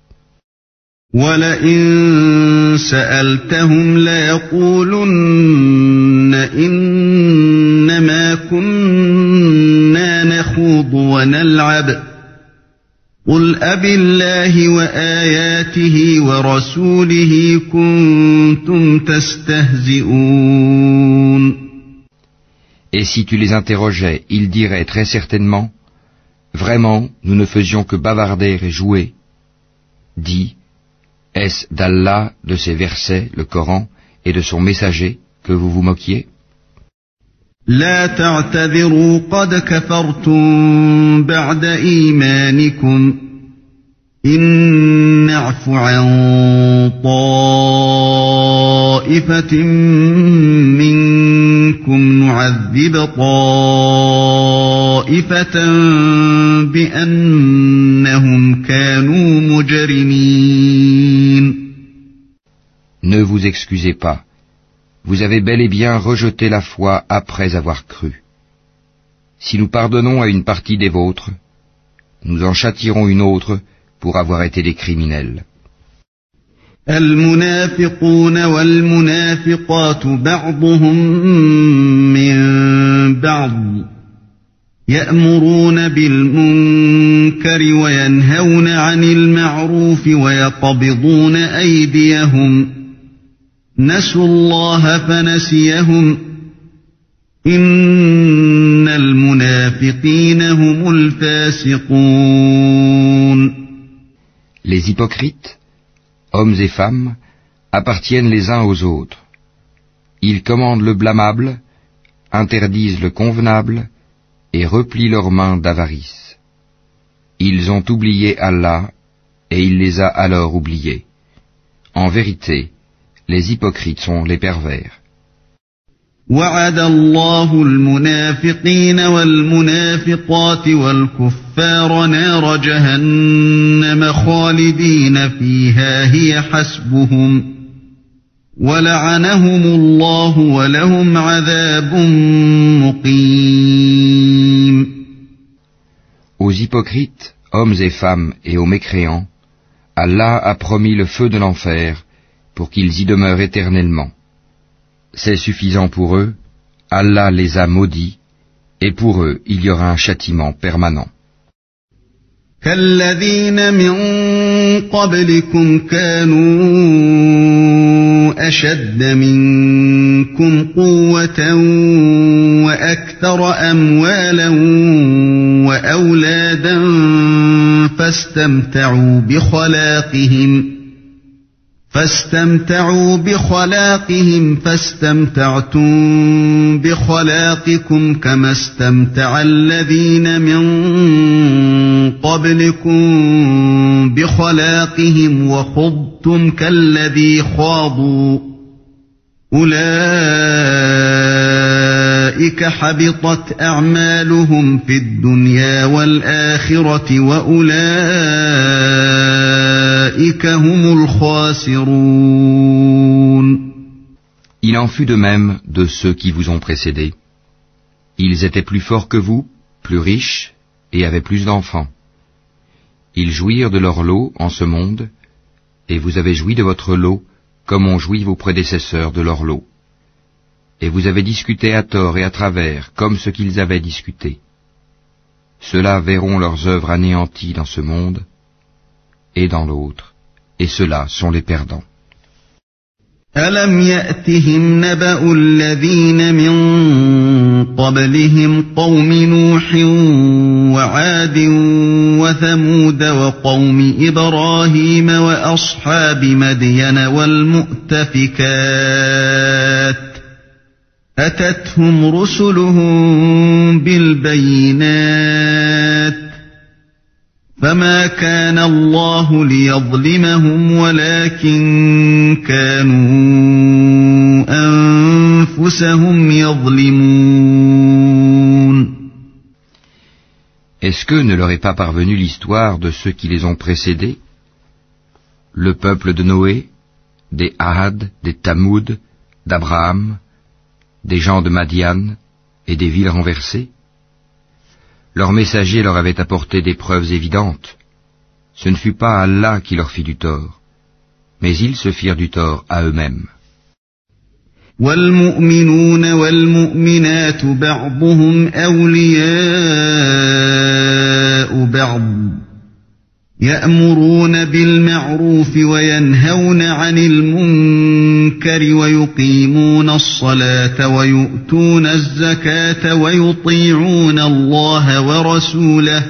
وَلَئِن سَأَلْتَهُمْ لَيَقُولُنَّ إِنَّمَا كُنَّا نَخُوضُ وَنَلْعَبُ قُلْ أَبِاللَّهِ وَآيَاتِهِ وَرَسُولِهِ كُنْتُمْ تَسْتَهْزِئُونَ. Et si tu les interrogeais, ils diraient très certainement, vraiment, nous ne faisions que bavarder et jouer. Dis, est-ce d'Allah, de ses versets, le Coran, et de son messager, que vous vous moquiez? لا تعتذروا قد كفرتم بعد إيمانكم إن نعف عن طائفة منكم نعذب طائفة بأنهم كانوا مجرمين. Ne vous excusez pas. Vous avez bel et bien rejeté la foi après avoir cru. Si nous pardonnons à une partie des vôtres, nous en châtierons une autre pour avoir été des criminels. المنافقون والمنافقات بعضهم من بعض يأمرون بالمنكر وينهون عن المعروف ويقبضون أيديهم نسوا الله فنسيهم إن المنافقين هم الفاسقون. Les hypocrites, hommes et femmes, appartiennent les uns aux autres. Ils commandent le blâmable, interdisent le convenable et replient leurs mains d'avarice. Ils ont oublié Allah et il les a alors oubliés. En vérité, les hypocrites sont les pervers. وعد الله المنافقين والمنافقات والكفار نار جهنم خالدين فيها هي حسبهم ولعنهم الله ولهم عذاب مقيم. Aux hypocrites, hommes et femmes, et aux mécréants, Allah a promis le feu de l'enfer pour qu'ils y demeurent éternellement. C'est suffisant pour eux, Allah les a maudits, et pour eux il y aura un châtiment permanent. كالذين من قبلكم كانوا أشد منكم قوة وأكثر أموالا وأولادا فاستمتعوا بخلاقهم فاستمتعتم بخلاقكم كما استمتع الذين من قبلكم بخلاقهم وخضتم كالذي خاضوا أولئك حبطت أعمالهم في الدنيا والآخرة وأولئك هم الخاسرون. Il en fut de même de ceux qui vous ont précédés. Ils étaient plus forts que vous, plus riches, et avaient plus d'enfants. Ils jouirent de leur lot en ce monde, et vous avez joui de votre lot, comme ont joui vos prédécesseurs de leur lot. Et vous avez discuté à tort et à travers, comme ce qu'ils avaient discuté. Ceux-là verront leurs œuvres anéanties dans ce monde et dans l'autre, et ceux-là sont les perdants. ألم يأتهم نبأ الذين من قبلهم قوم نوح وعاد وثمود وقوم إبراهيم وأصحاب مدين والمؤتفكات أتتهم رسلهم بالبينات فما كان الله ليظلمهم ولكن كانوا أنفسهم يظلمون. Est-ce que ne leur est pas parvenue l'histoire de ceux qui les ont précédés, le peuple de Noé, des Ahad, des Tamoud, d'Abraham, des gens de Madian et des villes renversées? Leurs messagers leur avaient apporté des preuves évidentes. Ce ne fut pas Allah qui leur fit du tort, mais ils se firent du tort à eux-mêmes. والمؤمنون والمؤمنات بعضهم أولياء بعض يأمرون بالمعروف وينهون عن المنكر ويقيمون الصلاة ويؤتون الزكاة ويطيعون الله ورسوله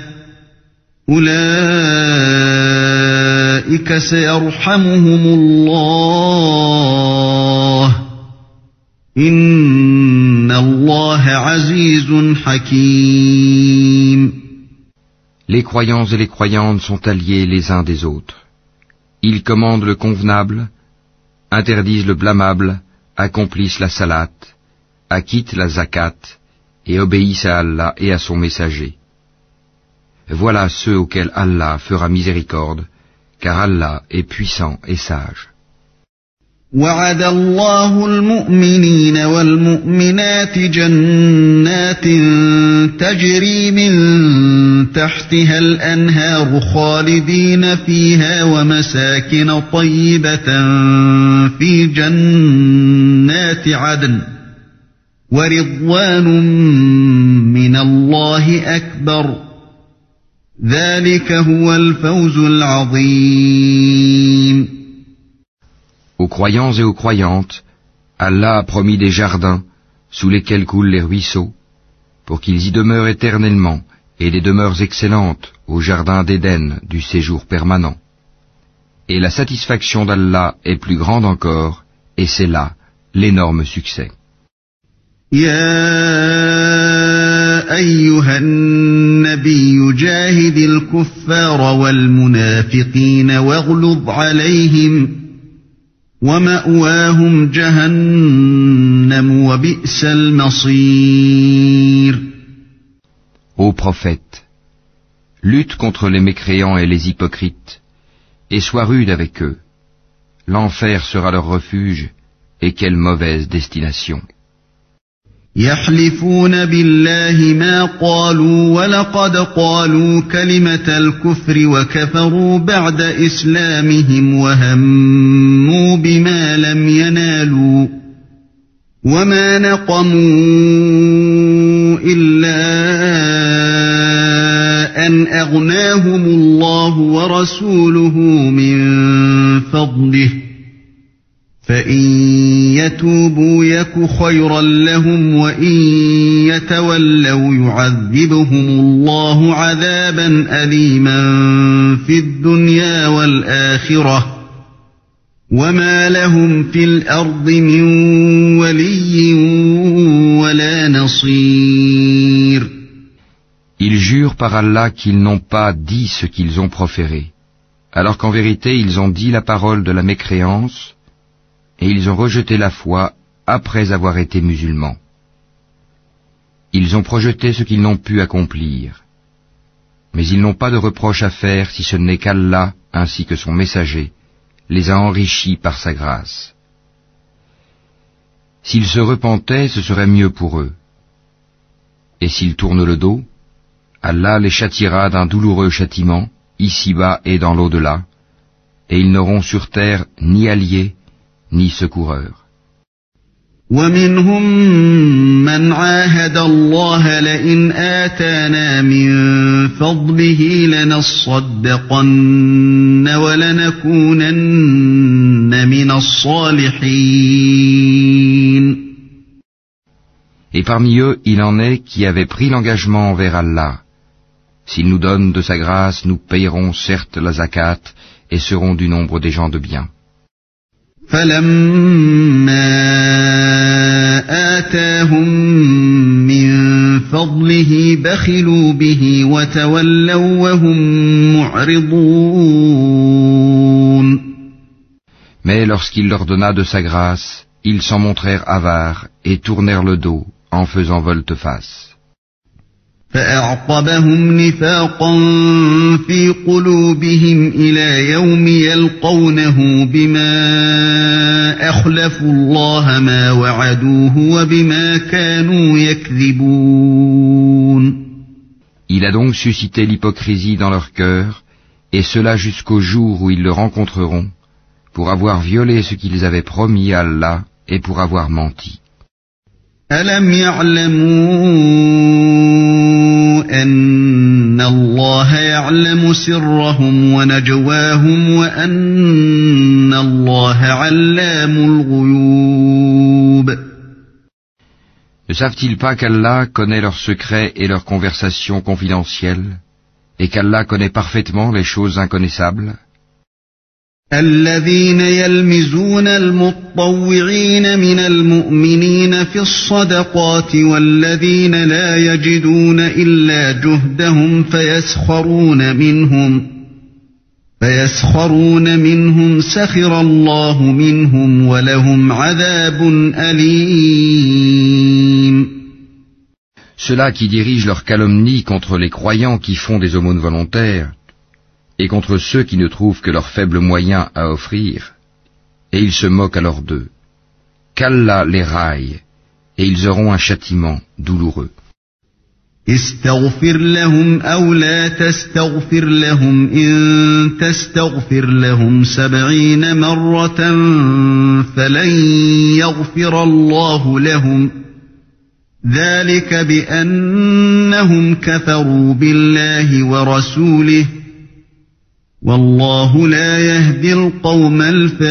أولئك سيرحمهم الله إن الله عزيز حكيم. Les croyants et les croyantes sont alliés les uns des autres. Ils commandent le convenable, interdisent le blâmable, accomplissent la salat, acquittent la zakat et obéissent à Allah et à son messager. Voilà ceux auxquels Allah fera miséricorde, car Allah est puissant et sage. وعد الله المؤمنين والمؤمنات جنات تجري من تحتها الأنهار خالدين فيها ومساكن طيبة في جنات عدن ورضوان من الله أكبر ذلك هو الفوز العظيم. Aux croyants et aux croyantes, Allah a promis des jardins sous lesquels coulent les ruisseaux, pour qu'ils y demeurent éternellement, et des demeures excellentes au jardin d'Éden du séjour permanent. Et la satisfaction d'Allah est plus grande encore, et c'est là l'énorme succès. يا أيها النبي جاهد الكفار والمنافقين واغلظ عليهم ومأواهم جهنم وبئس المصير. Ô prophète, lutte contre les mécréants et les hypocrites, et sois rude avec eux. L'enfer sera leur refuge, et quelle mauvaise destination. يحلفون بالله ما قالوا ولقد قالوا كلمة الكفر وكفروا بعد إسلامهم وهموا بما لم ينالوا وما نقموا إلا أن أغناهم الله ورسوله من فضله فإن يتوبوا يك خيرا لهم وإن يتولوا يعذبهم الله عذابا أليما في الدنيا والآخرة وما لهم في الأرض من ولي ولا نصير. Ils jurent par Allah qu'ils n'ont pas dit ce qu'ils ont proféré, alors qu'en vérité ils ont dit la parole de la mécréance, et ils ont rejeté la foi après avoir été musulmans. Ils ont projeté ce qu'ils n'ont pu accomplir. Mais ils n'ont pas de reproche à faire si ce n'est qu'Allah, ainsi que son messager, les a enrichis par sa grâce. S'ils se repentaient, ce serait mieux pour eux. Et s'ils tournent le dos, Allah les châtiera d'un douloureux châtiment, ici-bas et dans l'au-delà, et ils n'auront sur terre ni alliés, ni secoureur. ومنهم من عاهد الله لئن آتانا من فضله لنصدقن ولنكونن من الصالحين. Et parmi eux, il en est qui avaient pris l'engagement envers Allah. S'il nous donne de sa grâce, nous payerons certes la zakat et serons du nombre des gens de bien. فلما آتاهم من فضله بخلوا به وتولوا وهم معرضون. Mais lorsqu'il leur donna de sa grâce, ils s'en montrèrent avares et tournèrent le dos en faisant volte-face. فأعقبهم نفاقا في قلوبهم إلى يوم يلقونه بما أخلفوا الله ما وعدوه وبما كانوا يكذبون. Il a donc suscité l'hypocrisie dans leur cœur, et cela jusqu'au jour où ils le rencontreront, pour avoir violé ce qu'ils avaient promis à Allah et pour avoir menti. ألم يعلموا أن الله يعلم سرهم ونجواهم وأن الله علام الغيوب. Ne savent-ils pas qu'Allah connaît leurs secrets et leurs conversations confidentielles, et qu'Allah connaît parfaitement les choses inconnaissables? الذين يلمزون المطوعين من المؤمنين في الصدقات والذين لا يجدون إلا جهدهم فيسخرون منهم سخر الله منهم ولهم عذاب أليم. Ceux-là qui dirigent leur calomnie contre les croyants qui font des aumônes volontaires, et contre ceux qui ne trouvent que leurs faibles moyens à offrir, et ils se moquent alors d'eux. Qu'Allah les raille, et ils auront un châtiment douloureux. استغفر لهم أو لا تستغفر لهم إن تستغفر لهم 70 مرة فلن يغفر الله لهم ذلك بأنهم كفروا بالله ورسوله والله لا يهدي القوم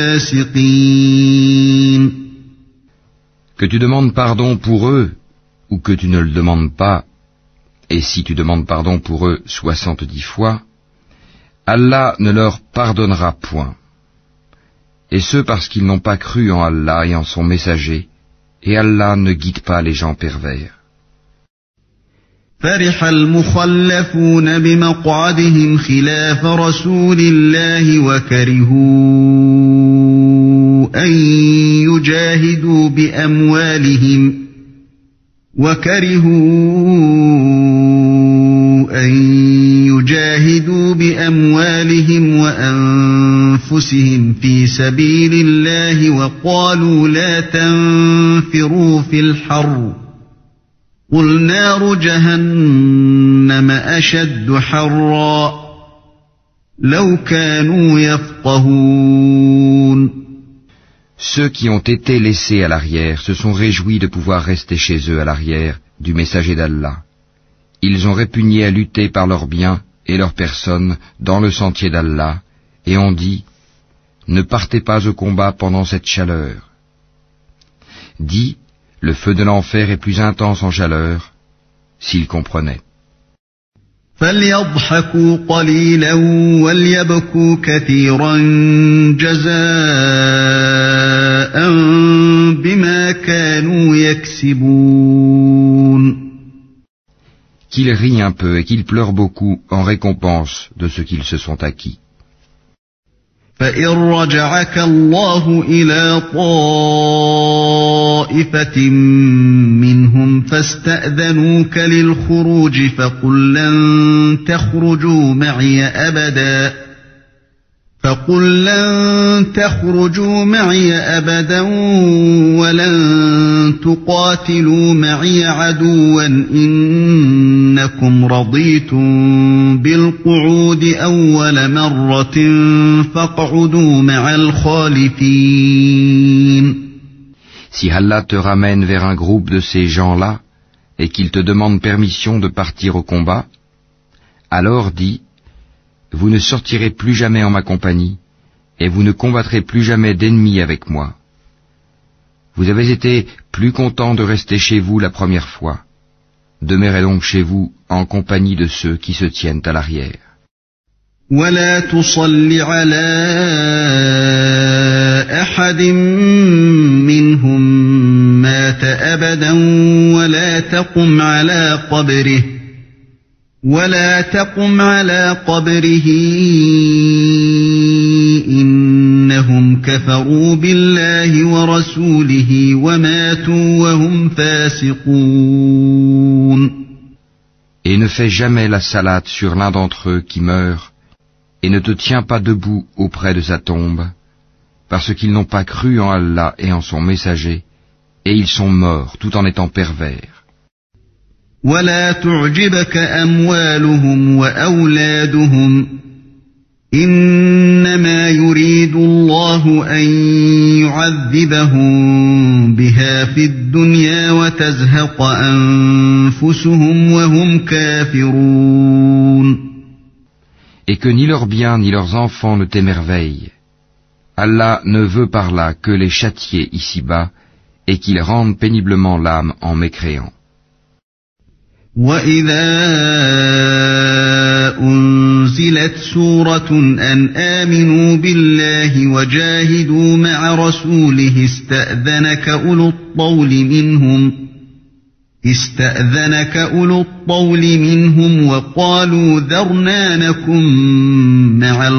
الفاسقين. Que tu demandes pardon pour eux, ou que tu ne le demandes pas, et si tu demandes pardon pour eux 70 fois, Allah ne leur pardonnera point. Et ce parce qu'ils n'ont pas cru en Allah et en son messager, et Allah ne guide pas les gens pervers. فرح المخلفون بمقعدهم خلاف رسول الله وكرهوا أن يجاهدوا بأموالهم وأنفسهم في سبيل الله وقالوا لا تنفروا في الحر قل نار جهنم أشد حرا لو كانوا يفقهون. Ceux qui ont été laissés à l'arrière se sont réjouis de pouvoir rester chez eux à l'arrière du messager d'Allah. Ils ont répugné à lutter par leurs biens et leurs personnes dans le sentier d'Allah et ont dit « Ne partez pas au combat pendant cette chaleur ». Dis « Le feu de l'enfer est plus intense en chaleur » s'ils comprenaient. فليضحكوا قليلا وليبكوا كثيرا جزاء بما كانوا يكسبون. Qu'ils rient un peu et qu'ils pleurent beaucoup en récompense de ce qu'ils se sont acquis. فإن رجعك الله إلى طائفة منهم فاستأذنوك للخروج فقل لن تخرجوا معي أبدا ولن تقاتلوا معي عدوا إنكم رضيتم بالقعود أول مرة فاقعدوا مع الخالفين. Si Allah te ramène vers un groupe de ces gens-là et qu'il te demande permission de partir au combat, alors dis, vous ne sortirez plus jamais en ma compagnie, et vous ne combattrez plus jamais d'ennemis avec moi. Vous avez été plus content de rester chez vous la première fois. Demeurez donc chez vous en compagnie de ceux qui se tiennent à l'arrière. ولا تصل على أحد منهم مات أبدا ولا تقم على قبره إنهم كفروا بالله ورسوله وماتوا وهم فاسقون. Et ne fais jamais la salate sur l'un d'entre eux qui meurt, et ne te tiens pas debout auprès de sa tombe, parce qu'ils n'ont pas cru en Allah et en son messager, et ils sont morts tout en étant pervers. ولا تعجبك أموالهم وأولادهم إنما يريد الله أن يعذبهم بها في الدنيا وتزهق أنفسهم وهم كافرون. Et que ni leurs biens ni leurs enfants ne t'émerveillent. Allah ne veut par là que les châtier ici-bas et qu'ils rendent péniblement l'âme en mécréant. وَإِذَا أُنزِلَتْ أنزلت سورة أن آمنوا بالله وجاهدوا مع رسوله استأذنك أولو الطول منهم وقالوا ذرنا نكن مع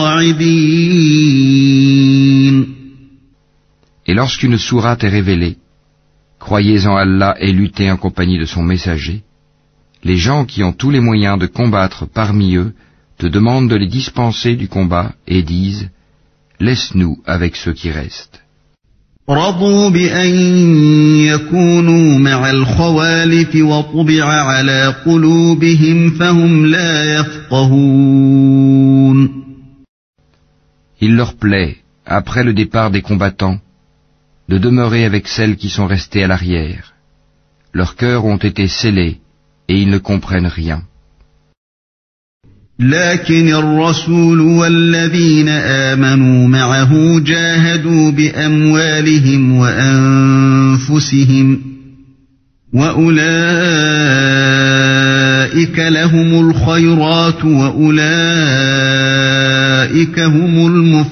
القاعدين. Et lorsqu'une sourate est révélée, croyez en Allah et luttez en compagnie de son messager, les gens qui ont tous les moyens de combattre parmi eux te demandent de les dispenser du combat et disent « Laisse-nous avec ceux qui restent ». رضوا بأن يكونوا مع الخوالف وطبع على قلوبهم فهم لا يفقهون. Il leur plaît, après le départ des combattants, de demeurer avec celles qui sont restées à l'arrière. Leurs cœurs ont été scellés et ils ne comprennent rien. لكن الرسول والذين آمنوا معه جاهدوا بأموالهم وأنفسهم وأولئك لهم الخيرات وأولئك هم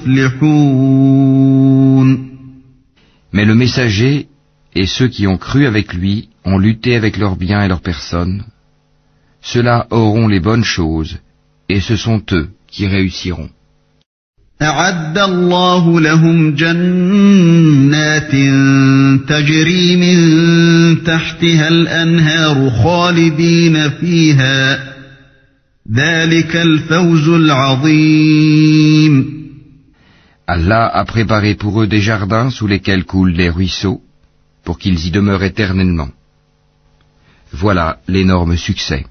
المفلحون. Mais le messager et ceux qui ont cru avec lui ont lutté avec leurs biens et leurs personnes. Ceux-là auront les bonnes choses et ce sont eux qui réussiront. أعد الله لهم جنات تجري من تحتها الأنهار خالدين فيها ذلك الفوز العظيم. Allah a préparé pour eux des jardins sous lesquels coulent des ruisseaux, pour qu'ils y demeurent éternellement. Voilà l'énorme succès.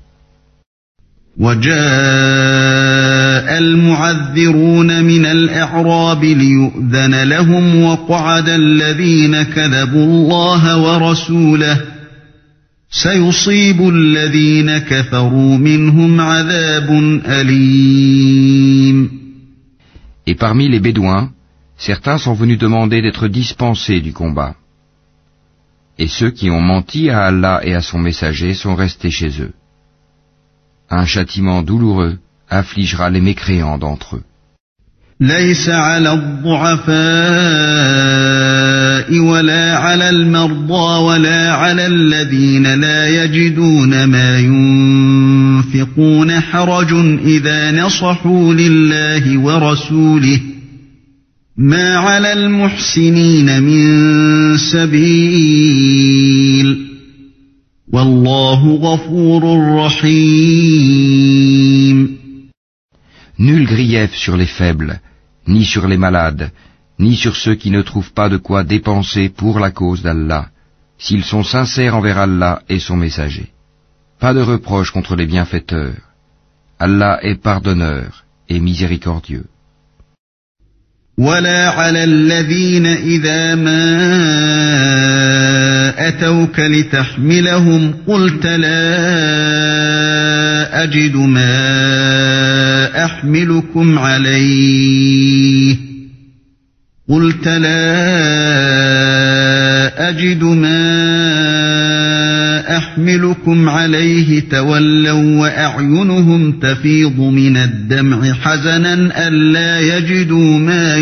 وجاء المعذرون من الأعراب ليؤذن لهم وقعد الذين كذبوا الله ورسوله سيصيب الذين كفروا منهم عذاب أليم. Et parmi les Bédouins, certains sont venus demander d'être dispensés du combat. Et ceux qui ont menti à Allah et à son messager sont restés chez eux. Un châtiment douloureux affligera les mécréants d'entre eux. ليس على الضعفاء ولا على المرضى ولا على الذين لا يجدون ما ينفقون حرج إذا نصحوا لله ورسوله ما على المحسنين من سبيل والله غفور رحيم. Nul grief sur les faibles, ni sur les malades, ni sur ceux qui ne trouvent pas de quoi dépenser pour la cause d'Allah, s'ils sont sincères envers Allah et son messager. Pas de reproche contre les bienfaiteurs. Allah est pardonneur et miséricordieux. ولا على الذين إذا ما أتوك لتحملهم قلت لا أجد ما أحملكم عليه تولوا وأعينهم تفيض من الدمع حزنا ألا يجدوا ما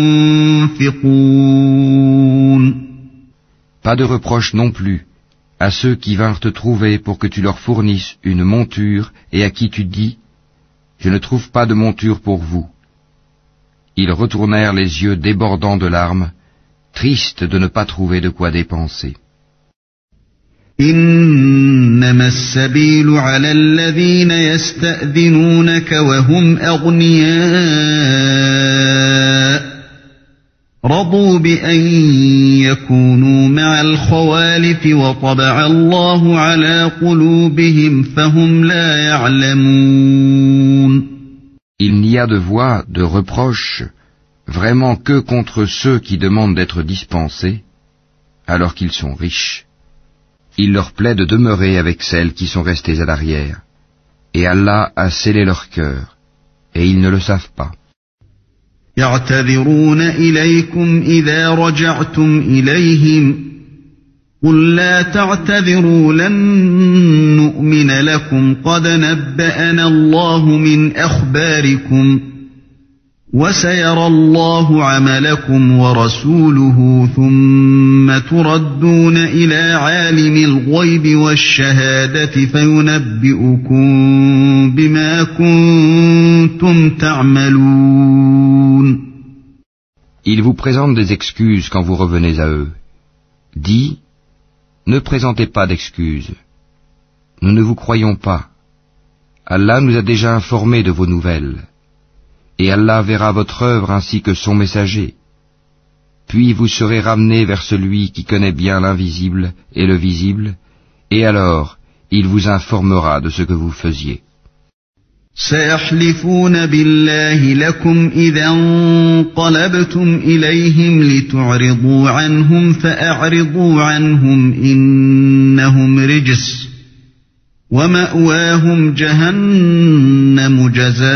ينفقون. Pas de reproche non plus à ceux qui vinrent te trouver pour que tu leur fournisses une monture et à qui tu dis « Je ne trouve pas de monture pour vous ». Ils retournèrent les yeux débordants de larmes, tristes de ne pas trouver de quoi dépenser. إنما السبيل على الذين يستأذنونك وهم أغنياء رضوا بأن يكونوا مع الخوالف وطبع الله على قلوبهم فهم لا يعلمون. Il n'y a de voie de reproche vraiment que contre ceux qui demandent d'être dispensés alors qu'ils sont riches. Il leur plaît de demeurer avec celles qui sont restées à l'arrière. Et Allah a scellé leur cœur, et ils ne le savent pas. يعتذرون إليكم إذا رجعتم إليهم قل لا تعتذروا لن نؤمن لكم قد نبأنا الله من أخباركم وسيرى الله عملكم ورسوله ثم تردون إلى عالم الغيب والشهادة فينبئكم بما كنتم تعملون. Ils vous présentent des excuses quand vous revenez à eux. Dis, ne présentez pas d'excuses. Nous ne vous croyons pas. Allah nous a déjà informés de vos nouvelles. Et Allah verra votre œuvre ainsi que son messager. Puis vous serez ramenés vers celui qui connaît bien l'invisible et le visible, et alors il vous informera de ce que vous faisiez. سيحلفون بالله لكم إذا انقلبتم إليهم لتعرضوا عنهم فأعرضوا عنهم إنهم رجس ومأواهم جهنم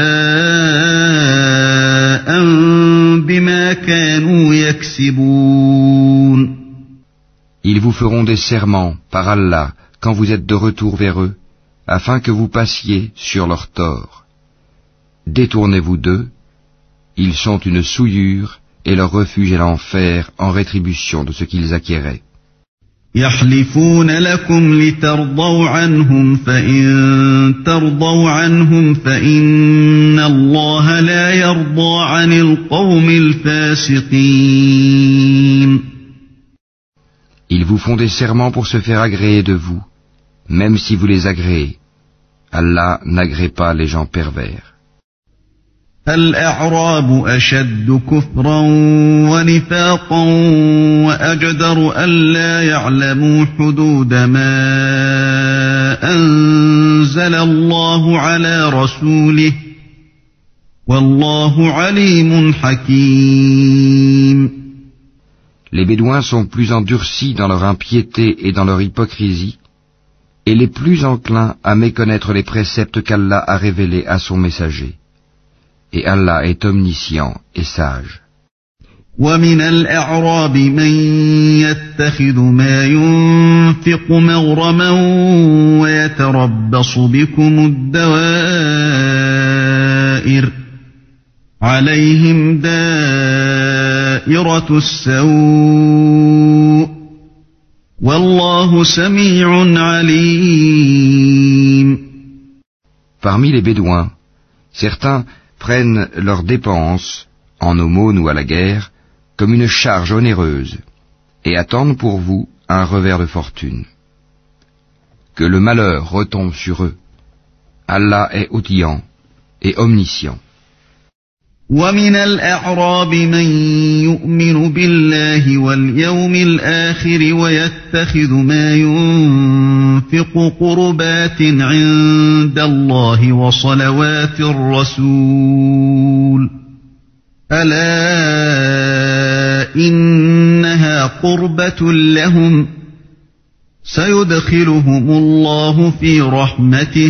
جزاء بما كانوا يكسبون. Ils vous feront des serments par Allah quand vous êtes de retour vers eux, afin que vous passiez sur leur tort. Détournez-vous d'eux, ils sont une souillure et leur refuge est l'enfer en rétribution de ce qu'ils acquéraient. يحلفون لكم لترضوا عنهم فإن ترضوا عنهم فإن الله لا يرضى عن القوم الفاسقين. Ils vous font des serments pour se faire agréer de vous. Même si vous les agréez, Allah n'agrée pas les gens pervers. الأعراب أشد كفرا ونفاقا وأجدر ألا يعلموا حدود ما أنزل الله على رسوله والله عليم حكيم. Les Bédouins sont plus endurcis dans leur impiété et dans leur hypocrisie, et les plus enclins à méconnaître les préceptes qu'Allah a révélés à son messager. Et Allah est omniscient et sage. ومن الأعراب من يتخذ ما ينفق مغرما ويتربص بكم الدوائر عليهم دائرة السوء والله سميع عليم. Parmi les Bédouins, certains prennent leurs dépenses, en aumône ou à la guerre, comme une charge onéreuse, et attendent pour vous un revers de fortune. Que le malheur retombe sur eux. Allah est audient et omniscient. ومن الأعراب من يؤمن بالله واليوم الآخر ويتخذ ما ينفق قربات عند الله وصلوات الرسول ألا إنها قربة لهم سيدخلهم الله في رحمته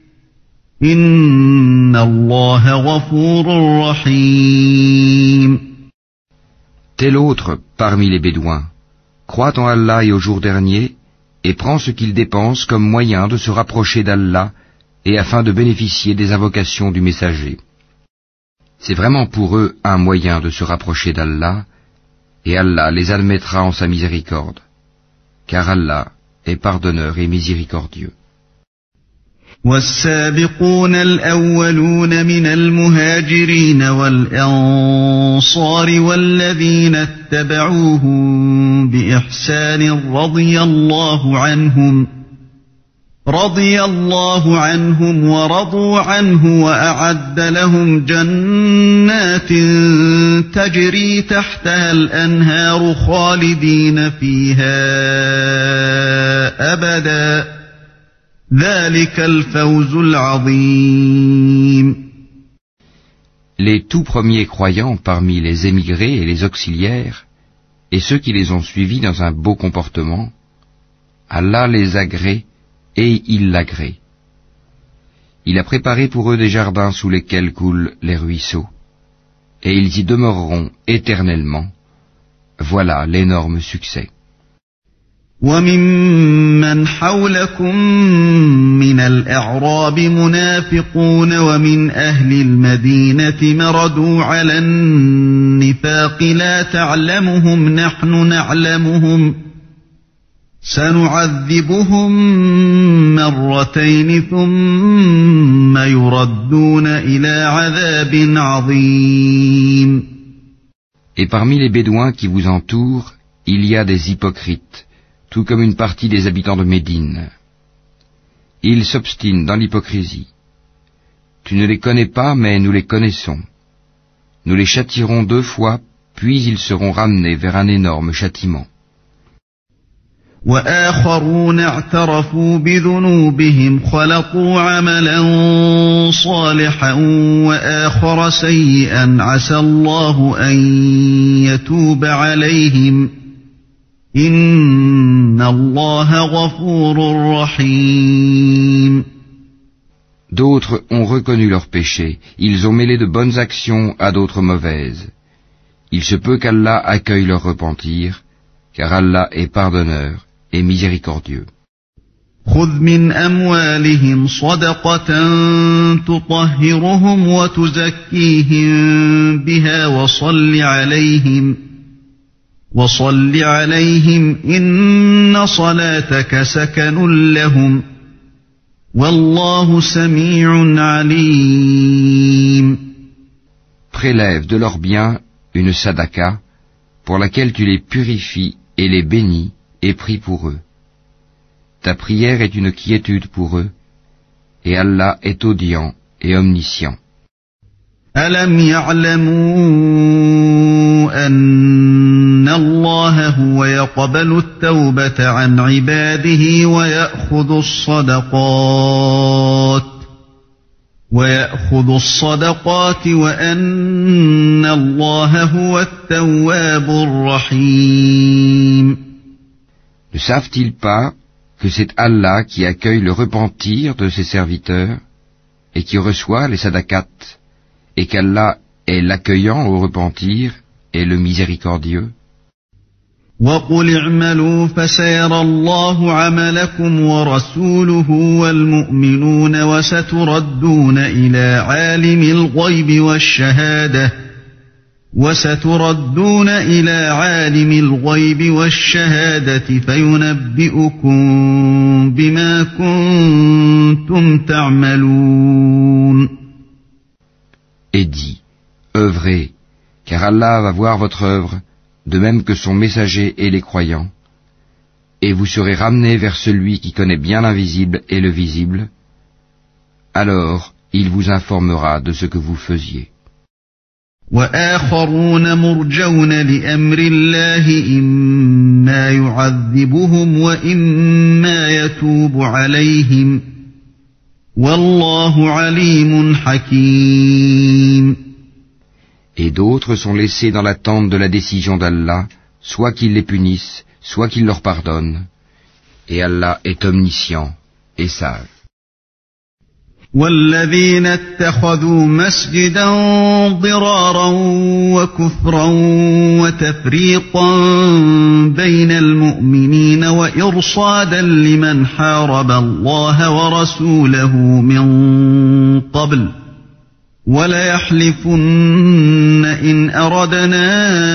Inna Allah ghafurur rahim. Tel autre, parmi les Bédouins, croit en Allah et au jour dernier, et prend ce qu'il dépense comme moyen de se rapprocher d'Allah et afin de bénéficier des invocations du messager. C'est vraiment pour eux un moyen de se rapprocher d'Allah, et Allah les admettra en sa miséricorde, car Allah est pardonneur et miséricordieux. والسابقون الأولون من المهاجرين والأنصار والذين اتبعوهم بإحسان رضي الله عنهم ورضوا عنه وأعد لهم جنات تجري تحتها الأنهار خالدين فيها أبدا ذلك الفوز العظيم. Les tout premiers croyants parmi les émigrés et les auxiliaires, et ceux qui les ont suivis dans un beau comportement, Allah les agrée et il l'agrée. Il a préparé pour eux des jardins sous lesquels coulent les ruisseaux, et ils y demeureront éternellement. Voilà l'énorme succès. وممن حولكم من الأعراب منافقون ومن أهل المدينة مردوا على النفاق لا تعلمهم نحن نعلمهم سنعذبهم مرتين ثم يردون إلى عذاب عظيم. Et parmi les Bédouins qui vous entourent, il y a des hypocrites, tout comme une partie des habitants de Médine. Ils s'obstinent dans l'hypocrisie. Tu ne les connais pas, mais nous les connaissons. Nous les châtierons 2 fois, puis ils seront ramenés vers un énorme châtiment. وآخرون اعترفوا بذنوبهم خلطوا عملا صالحا وآخر سيئا عسى الله أن يتوب عليهم إن الله غفور رحيم. D'autres ont reconnu leurs péchés, ils ont mêlé de bonnes actions à d'autres mauvaises. Il se peut qu'Allah accueille leur repentir, car Allah est pardonneur et miséricordieux. خذ من أموالهم صدقة تطهرهم وتزكيهم بها وصل عليهم إن صلاتك سكن لهم والله سميع عليم. Prélève de leurs biens une sadaka pour laquelle tu les purifies et les bénis et prie pour eux. Ta prière est une quiétude pour eux, et Allah est audient et omniscient. ألم يعلموا أن الله هو يقبل التوبة عن عباده ويأخذ الصدقات وأن الله هو التواب الرحيم. Ne savent-ils pas que c'est Allah qui accueille le repentir de ses serviteurs et qui reçoit les sadakats, et qu'Allah est l'accueillant au repentir et le miséricordieux? وَقُلِ اعْمَلُوا فَسَيَرَى اللَّهُ عَمَلَكُمْ وَرَسُولُهُ وَالْمُؤْمِنُونَ وَسَتُرَدُّونَ إِلَى عَالِمِ الْغَيْبِ وَالشَّهَادَةِ فَيُنَبِّئُكُم بِمَا كُنتُمْ تَعْمَلُونَ. Et dis, œuvrez, car Allah va voir votre œuvre, de même que son messager et les croyants, et vous serez ramenés vers celui qui connaît bien l'invisible et le visible, alors il vous informera de ce que vous faisiez. وَآخَرُونَ مُرْجَوْنَ لِأَمْرِ اللَّهِ إِمَّا يُعَذِّبُهُمْ وَإِمَّا يَتُوبُ عَلَيْهِمْ وَاللَّهُ عَلِيمٌ حَكِيمٌ. Et d'autres sont laissés dans l'attente de la décision d'Allah, soit qu'il les punisse, soit qu'il leur pardonne, et Allah est omniscient et sage. والذين اتخذوا مسجدا ضرارا وكفرا وتفريقا بين المؤمنين وإرصادا لمن حارب الله ورسوله من قبل وليحلفن إن أردنا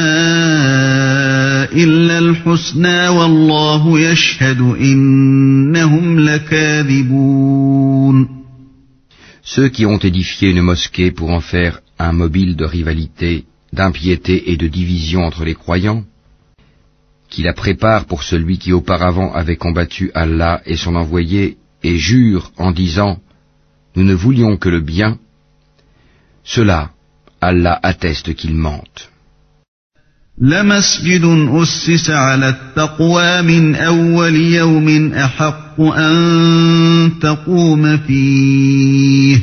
إلا الحسنى والله يشهد إنهم لكاذبون. Ceux qui ont édifié une mosquée pour en faire un mobile de rivalité, d'impiété et de division entre les croyants, qui la préparent pour celui qui auparavant avait combattu Allah et son envoyé, et jurent en disant « Nous ne voulions que le bien », ceux-là, Allah atteste qu'ils mentent. لمسجد أسس على التقوى من أول يوم أحق أن تقوم فيه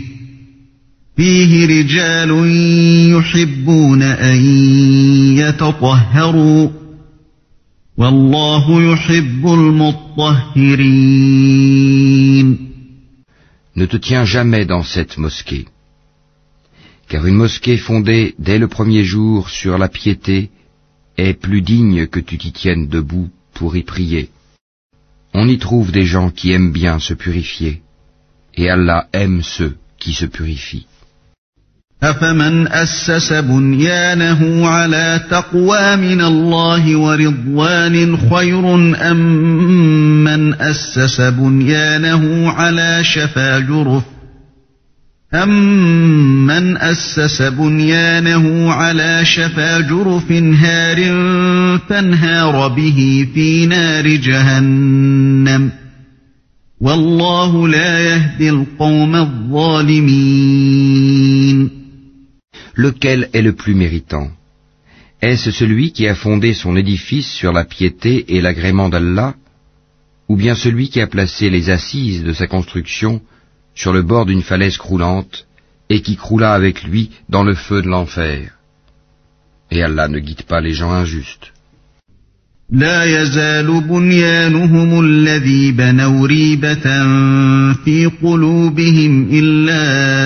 رجال يحبون أن يتطهروا والله يحب المطهرين. Ne te tiens jamais dans cette mosquée, car une mosquée fondée dès le premier jour sur la piété est plus digne que tu t'y tiennes debout pour y prier. On y trouve des gens qui aiment bien se purifier, et Allah aime ceux qui se purifient. أفمن أسس بنيانه على تقوى من الله ورضوان خير أم من أسس بنيانه على شفا جرف هار فانهار به في نار جهنم والله لا يهدي القوم الظالمين. Lequel est le plus méritant? Est-ce celui qui a fondé son édifice sur la piété et l'agrément d'Allah, ou bien celui qui a placé les assises de sa construction sur le bord d'une falaise croulante et qui croula avec lui dans le feu de l'enfer? Et Allah ne guide pas les gens injustes. لا يزال بنيانهم الذي بنوا ريبة في قلوبهم إلا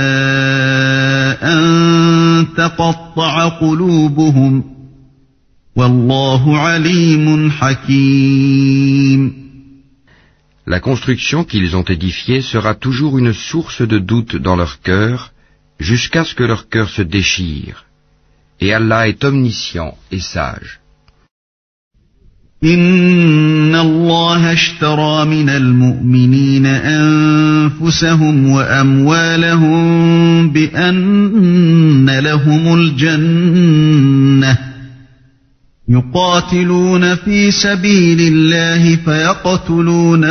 أن تقطع قلوبهم والله عليم حكيم. La construction qu'ils ont édifiée sera toujours une source de doute dans leur cœur, jusqu'à ce que leur cœur se déchire. Et Allah est omniscient et sage. إن الله اشترى من المؤمنين أنفسهم وأموالهم بأن لهم الجنة يقاتلون في سبيل الله فيقتلون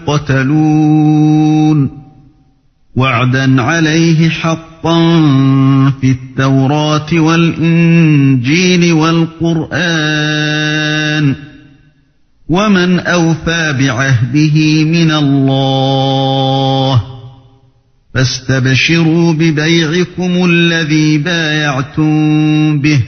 ويقتلون وعدا عليه حقا في التوراة والإنجيل والقرآن ومن أوفى بعهده من الله فاستبشروا ببيعكم الذي بايعتم به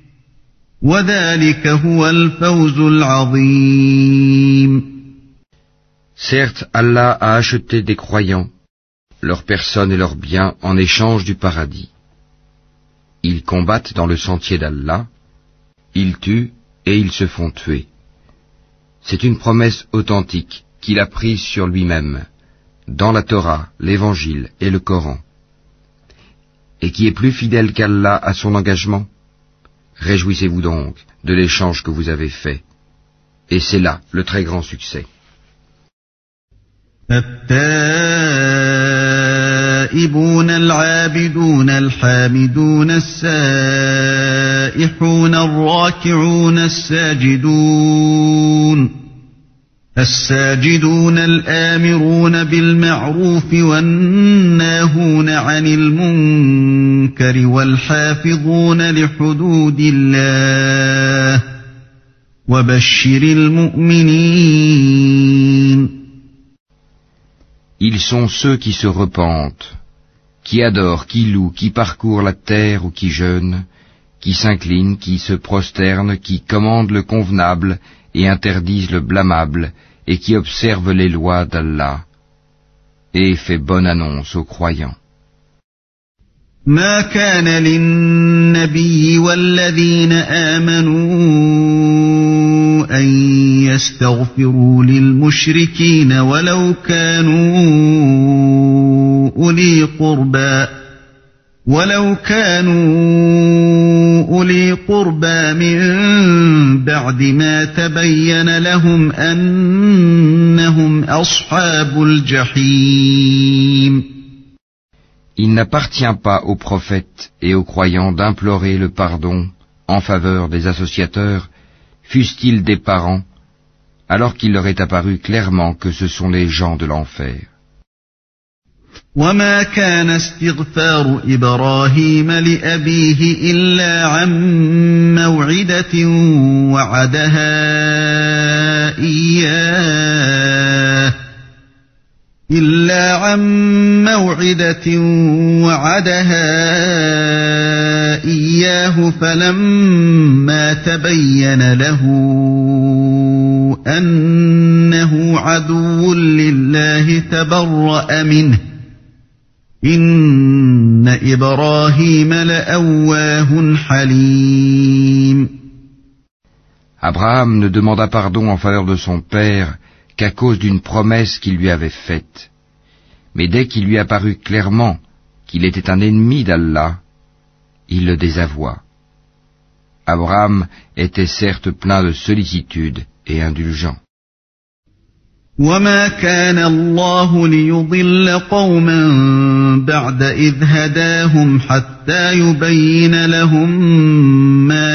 وذلك هو الفوز العظيم. Certes, Allah a acheté des croyants, leurs personnes et leurs biens en échange du paradis. Ils combattent dans le sentier d'Allah, ils tuent et ils se font tuer. C'est une promesse authentique qu'il a prise sur lui-même, dans la Torah, l'Évangile et le Coran. Et qui est plus fidèle qu'Allah à son engagement? Réjouissez-vous donc de l'échange que vous avez fait. Et c'est là le très grand succès. التائبون العابدون الحامدون السائحون الراكعون الساجدون الآمرون بالمعروف والناهون عن المنكر والحافظون لحدود الله وبشر المؤمنين. Ils sont ceux qui se repentent, qui adorent, qui louent, qui parcourent la terre ou qui jeûnent, qui s'inclinent, qui se prosternent, qui commandent le convenable et interdisent le blâmable, et qui observent les lois d'Allah, et fait bonne annonce aux croyants. ما كان للنبي والذين آمنوا أن يستغفروا للمشركين ولو كانوا أولي قربى من بعد ما تبين لهم أنهم أصحاب الجحيم. Il n'appartient pas aux prophètes et aux croyants d'implorer le pardon en faveur des associateurs, fussent-ils des parents, alors qu'il leur est apparu clairement que ce sont les gens de l'enfer. وما كان استغفار إبراهيم لأبيه إلا عن موعدة وعدها إياه فلما تبين له أنه عدو لله تبرأ منه إن إبراهيم لأواه حليم. Abraham ne demanda pardon en faveur de son père qu'à cause d'une promesse qu'il lui avait faite. Mais dès qu'il lui apparut clairement qu'il était un ennemi d'Allah, il le désavoua. Abraham était certes plein de sollicitude et indulgent. وما كان الله ليضل قوما بعد إذ هداهم حتى يبين لهم ما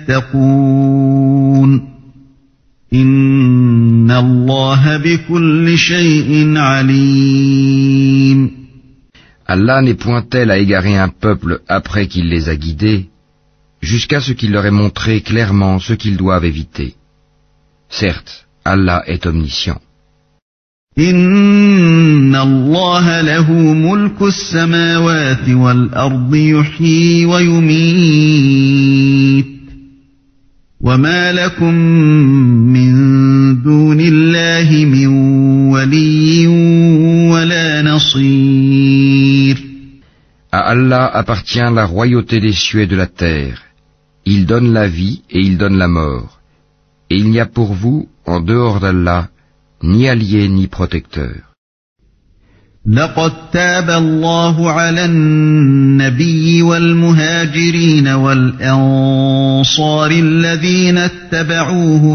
يتقون إن الله بكل شيء عليم. Allah n'est point tel à égarer un peuple après qu'il les a guidés, jusqu'à ce qu'il leur ait montré clairement ce qu'ils doivent éviter. Certes, Allah est omniscient. إن الله له ملك السماوات والأرض يحيي ويميت وما لكم من دون الله من ولي ولا نصير. À Allah appartient la royauté des cieux et de la terre. Il donne la vie et il donne la mort. Et il n'y a pour vous, en dehors d'Allah, ni allié ni protecteur. لقد تاب الله على النبي والمهاجرين والأنصار الذين اتبعوه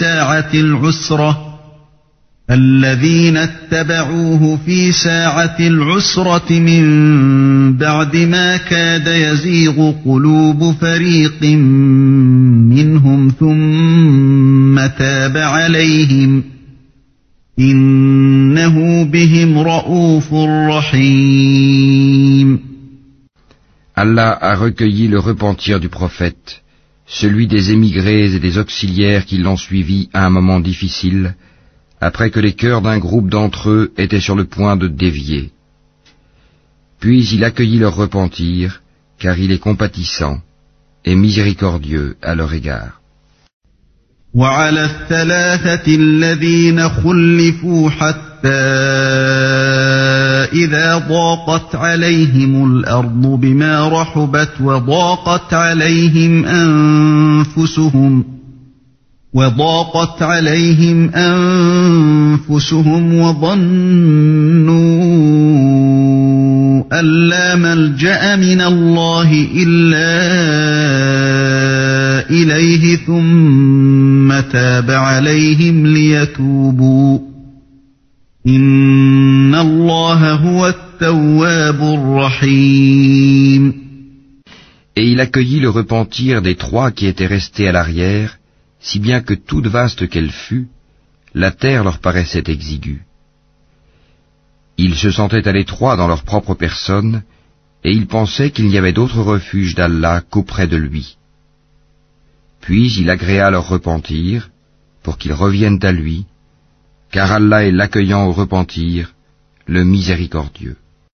في ساعة العسرة من بعد ما كاد يزيغ قلوب فريق منهم ثم تاب عليهم إنه بهم رؤوف رحيم. Allah a recueilli le repentir du prophète, celui des émigrés et des auxiliaires qui l'ont suivi à un moment difficile, après que les cœurs d'un groupe d'entre eux étaient sur le point de dévier. Puis il accueillit leur repentir, car il est compatissant et miséricordieux à leur égard. وعلى الثلاثة الذين خلفوا حتى إذا ضاقت عليهم الأرض بما رحبت وضاقت عليهم أنفسهم وظنوا أن لا ملجأ من الله إلا إليه ثم تاب عليهم ليتوبوا إن الله هو التواب الرحيم. Et il accueillit le repentir des trois qui étaient restés à l'arrière, si bien que toute vaste qu'elle fût, la terre leur paraissait exiguë. Ils se sentaient à l'étroit dans leur propre personne, et ils pensaient qu'il n'y avait d'autre refuge d'Allah qu'auprès de lui. Puis il agréa leur repentir, pour qu'ils reviennent à lui, car Allah est l'accueillant au repentir, le miséricordieux.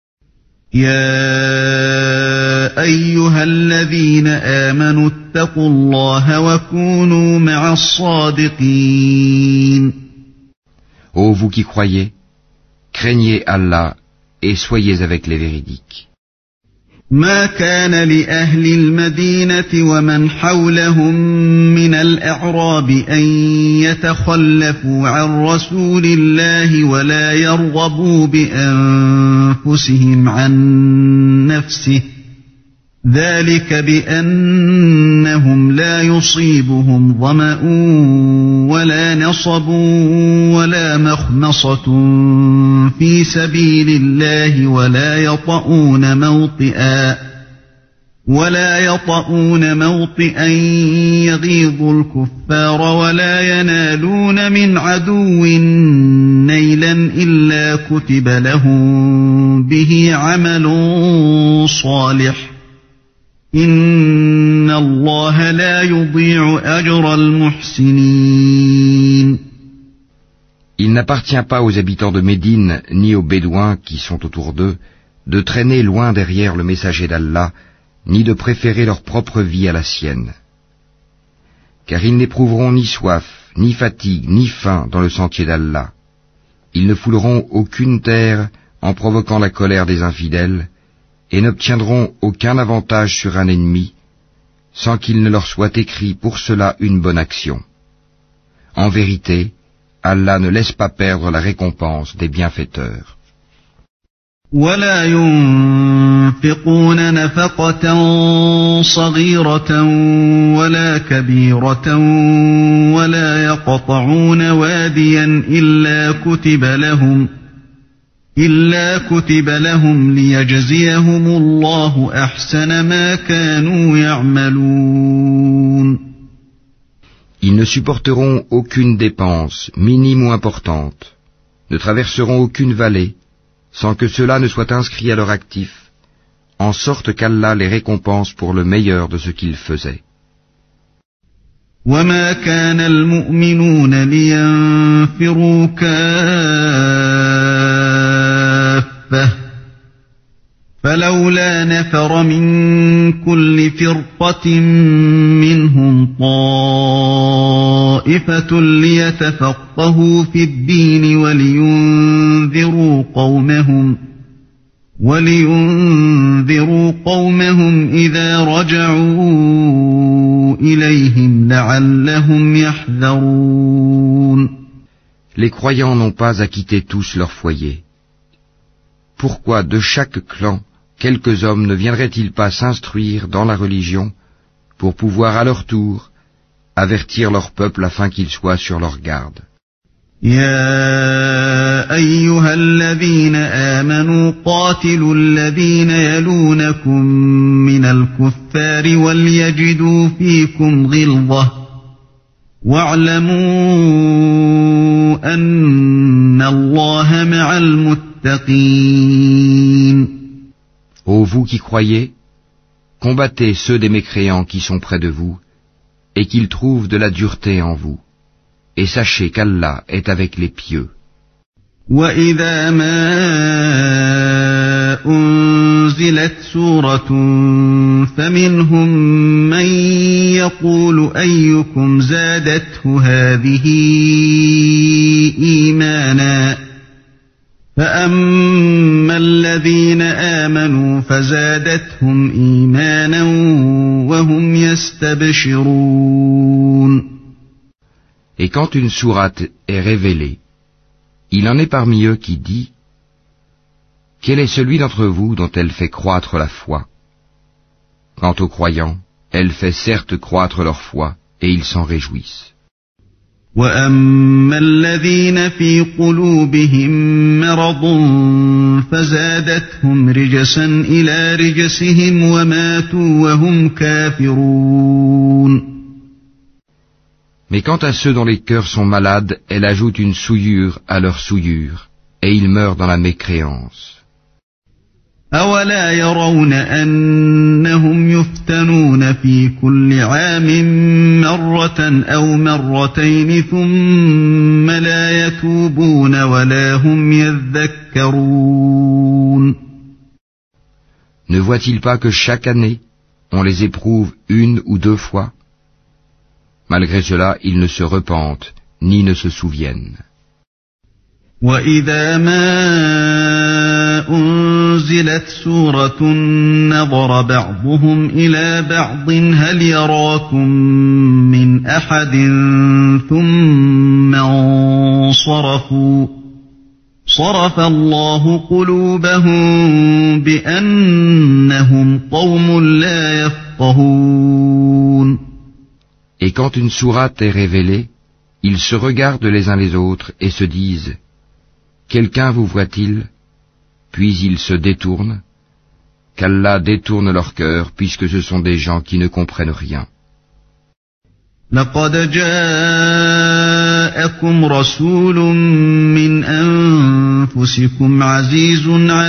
يا أيها الذين آمنوا اتقوا الله وكونوا مع الصادقين. Ô vous qui croyez, craignez Allah et soyez avec les véridiques. ما كان لأهل المدينة ومن حولهم من الأعراب أن يتخلفوا عن رسول الله ولا يرغبوا بأنفسهم عن نفسه ذلك بأنهم لا يصيبهم ظمأ ولا نصب ولا مخمصة في سبيل الله ولا يطؤون موطئا يغيظ الكفار ولا ينالون من عدو نيلا إلا كتب لهم به عمل صالح إن الله لا يضيع أجر المحسنين. Il n'appartient pas aux habitants de Médine ni aux Bédouins qui sont autour d'eux de traîner loin derrière le messager d'Allah, ni de préférer leur propre vie à la sienne. Car ils n'éprouveront ni soif, ni fatigue, ni faim dans le sentier d'Allah. Ils ne fouleront aucune terre en provoquant la colère des infidèles, et n'obtiendront aucun avantage sur un ennemi, sans qu'il ne leur soit écrit pour cela une bonne action. En vérité, Allah ne laisse pas perdre la récompense des bienfaiteurs. ولا ينفقون نفقة صغيرة ولا كبيرة ولا يقطعون واديا إلا كتب لهم ليجزيهم الله أحسن ما كانوا يعملون. Ils ne supporteront aucune dépense, minime ou importante, ne traverseront aucune vallée, sans que cela ne soit inscrit à leur actif, en sorte qu'Allah les récompense pour le meilleur de ce qu'ils faisaient. وما كان المؤمنون لينفروا كافة فلولا نفر من كل فرقة منهم طائفة ليتفقهوا في الدين ولينذروا قومهم إذا رجعوا إليهم لعلهم يحذرون. Les croyants n'ont pas à quitter tous leur foyer. Pourquoi de chaque clan quelques hommes ne viendraient-ils pas s'instruire dans la religion pour pouvoir à leur tour avertir leur peuple afin qu'ils soient sur leur garde? يا أيها الذين آمنوا قاتلوا الذين يلونكم من الكفار وليجدوا فيكم غلظة واعلموا أن الله مع المتقين. Ô vous qui croyez, combattez ceux des mécréants qui sont près de vous et qu'ils trouvent de la dureté en vous. Et sachez qu'Allah est avec les pieux. وَإِذَا مَا أُنزِلَتْ سُورَةٌ فَمِنْهُمْ مَنْ يَقُولُ أَيُّكُمْ زَادَتْهُ هَذِهِ إِيمَانًا فَأَمَّا الَّذِينَ آمَنُوا فَزَادَتْهُمْ إِيمَانًا وَهُمْ يَسْتَبْشِرُونَ. Et quand une sourate est révélée, il en est parmi eux qui dit « Quel est celui d'entre vous dont elle fait croître la foi ?» Quant aux croyants, elle fait certes croître leur foi, et ils s'en réjouissent. وَأَمَّا الَّذِينَ فِي قُلُوبِهِم مَّرَضٌ فَزَادَتْهُمْ رِجْسًا إِلَى رِجْسِهِمْ وَمَاتُوا وَهُمْ كَافِرُونَ. Mais quant à ceux dont les cœurs sont malades, elle ajoute une souillure à leur souillure, et ils meurent dans la mécréance. أَوَلَا يَرَوْنَ أَنَّهُمْ يُفْتَنُونَ فِي كُلِّ عَامٍ مَّرَّةً أَوْ مَرَّتَيْنِ ثُمَّ لَا يَتُوبُونَ وَلَا هُمْ يَذَّكَّرُونَ. Ne voient-ils pas que chaque année, on les éprouve une ou deux fois? Malgré cela, ils ne se repentent, ni ne se souviennent. وَإِذَا مَا أُنزِلَتْ سُورَةٌ نَظَرَ بَعْضُهُمْ إِلَى بَعْضٍ هَلْ يَرَاكُمْ مِنْ أَحَدٍ ثُمَّ انصَرَفُوا صَرَفَ اللَّهُ قُلُوبَهُم بِأَنَّهُمْ قَوْمٌ لَّا يَفْقَهُونَ. Et quand une sourate est révélée, ils se regardent les uns les autres et se disent « Quelqu'un vous voit-il ?» Puis ils se détournent, qu'Allah détourne leur cœur puisque ce sont des gens qui ne comprennent rien. لَقَدْ جَاءَكُمْ رَسُولٌ مِّنْ أَنفُسِكُمْ عَزِيزٌ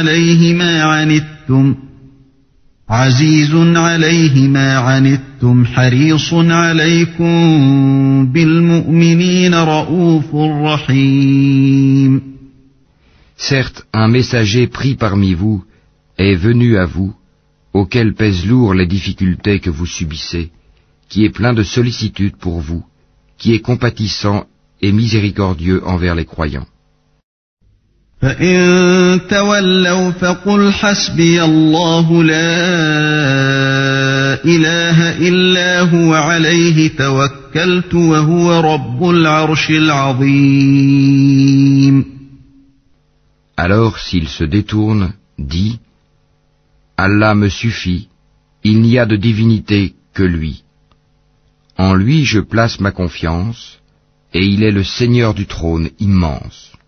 عَلَيْهِ مَا عَنِتُّمْ حَرِيصٌ عَلَيْكُمْ بِالْمُؤْمِنِينَ رَءُوفٌ رَحِيمٌ. Certes, un messager pris parmi vous est venu à vous, auquel pèsent lourd les difficultés que vous subissez, qui est plein de sollicitude pour vous, qui est compatissant et miséricordieux envers les croyants. فَإِن تَوَلَّوْا فَقُلْ حَسْبِيَ اللَّهُ لَا إِلَٰهَ إِلَّا هُوَ عَلَيْهِ توكلت توكلت وهو رب العرش العظيم. Alors s'il se détourne, dis, Allah me suffit, il n'y a de divinité que lui. En lui je place ma confiance, et il est le Seigneur du trône immense.